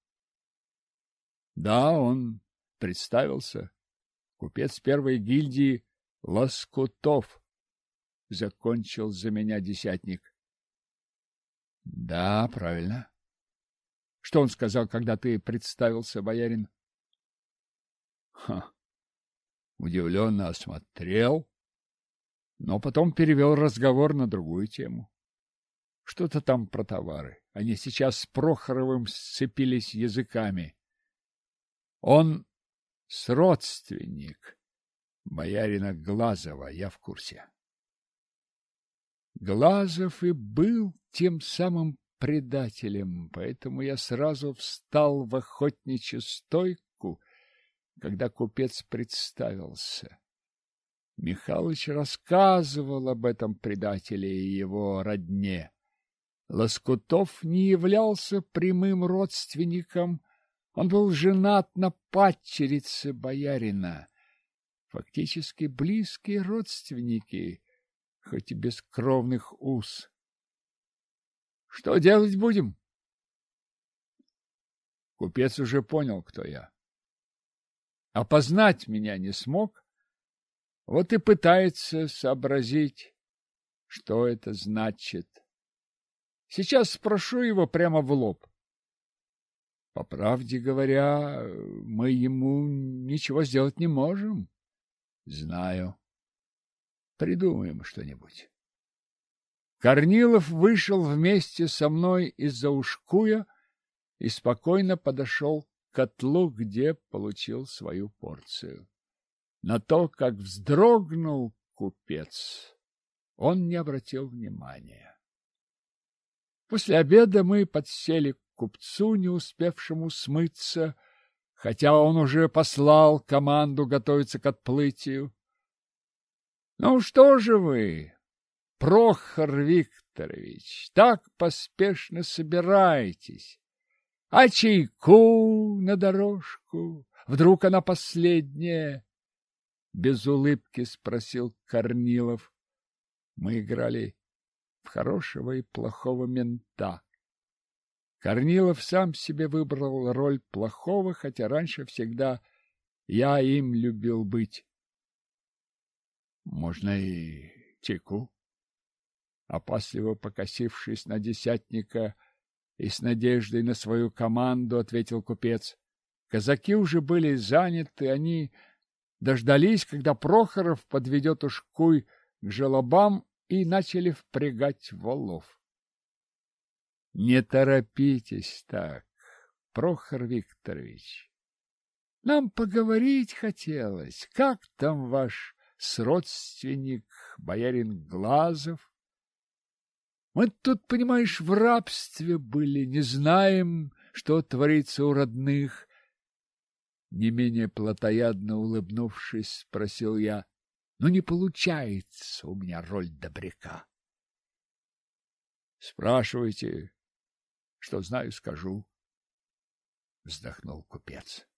— Да, он представился. Купец первой гильдии Лоскутов. Закончил за меня десятник. — Да, правильно. — Что он сказал, когда ты представился, боярин? — Ха! Удивленно осмотрел, но потом перевел разговор на другую тему. Что-то там про товары. Они сейчас с Прохоровым сцепились языками. Он сродственник боярина Глазова, я в курсе. Глазов и был тем самым предателем, поэтому я сразу встал в охотничью стойку, когда купец представился. Михалыч рассказывал об этом предателе и его родне. Лоскутов не являлся прямым родственником, он был женат на падчерице боярина. Фактически близкие родственники, хоть и без кровных уз. Что делать будем? Купец уже понял, кто я. Опознать меня не смог, вот и пытается сообразить, что это значит. Сейчас спрошу его прямо в лоб. По правде говоря, мы ему ничего сделать не можем. Знаю. Придумаем что-нибудь. Корнилов вышел вместе со мной из-за ушкуя и спокойно подошел к котлу, где получил свою порцию. На то, как вздрогнул купец, он не обратил внимания. После обеда мы подсели к купцу, не успевшему смыться, хотя он уже послал команду готовиться к отплытию. — Ну что же вы, Прохор Викторович, так поспешно собираетесь? А чайку на дорожку? Вдруг она последняя? Без улыбки спросил Корнилов. Мы играли в хорошего и плохого мента. Корнилов сам себе выбрал роль плохого, хотя раньше всегда я им любил быть. Можно и чайку? Опасливо покосившись на десятника и с надеждой на свою команду, ответил купец. Казаки уже были заняты, они дождались, когда Прохоров подведет ушкуй к желобам, и начали впрягать волов. — Не торопитесь так, Прохор Викторович. Нам поговорить хотелось. Как там ваш сродственник, боярин Глазов? Мы тут, понимаешь, в рабстве были, не знаем, что творится у родных. Не менее плотоядно улыбнувшись, спросил я. Но не получается у меня роль добряка. Спрашивайте, что знаю, скажу. Вздохнул купец.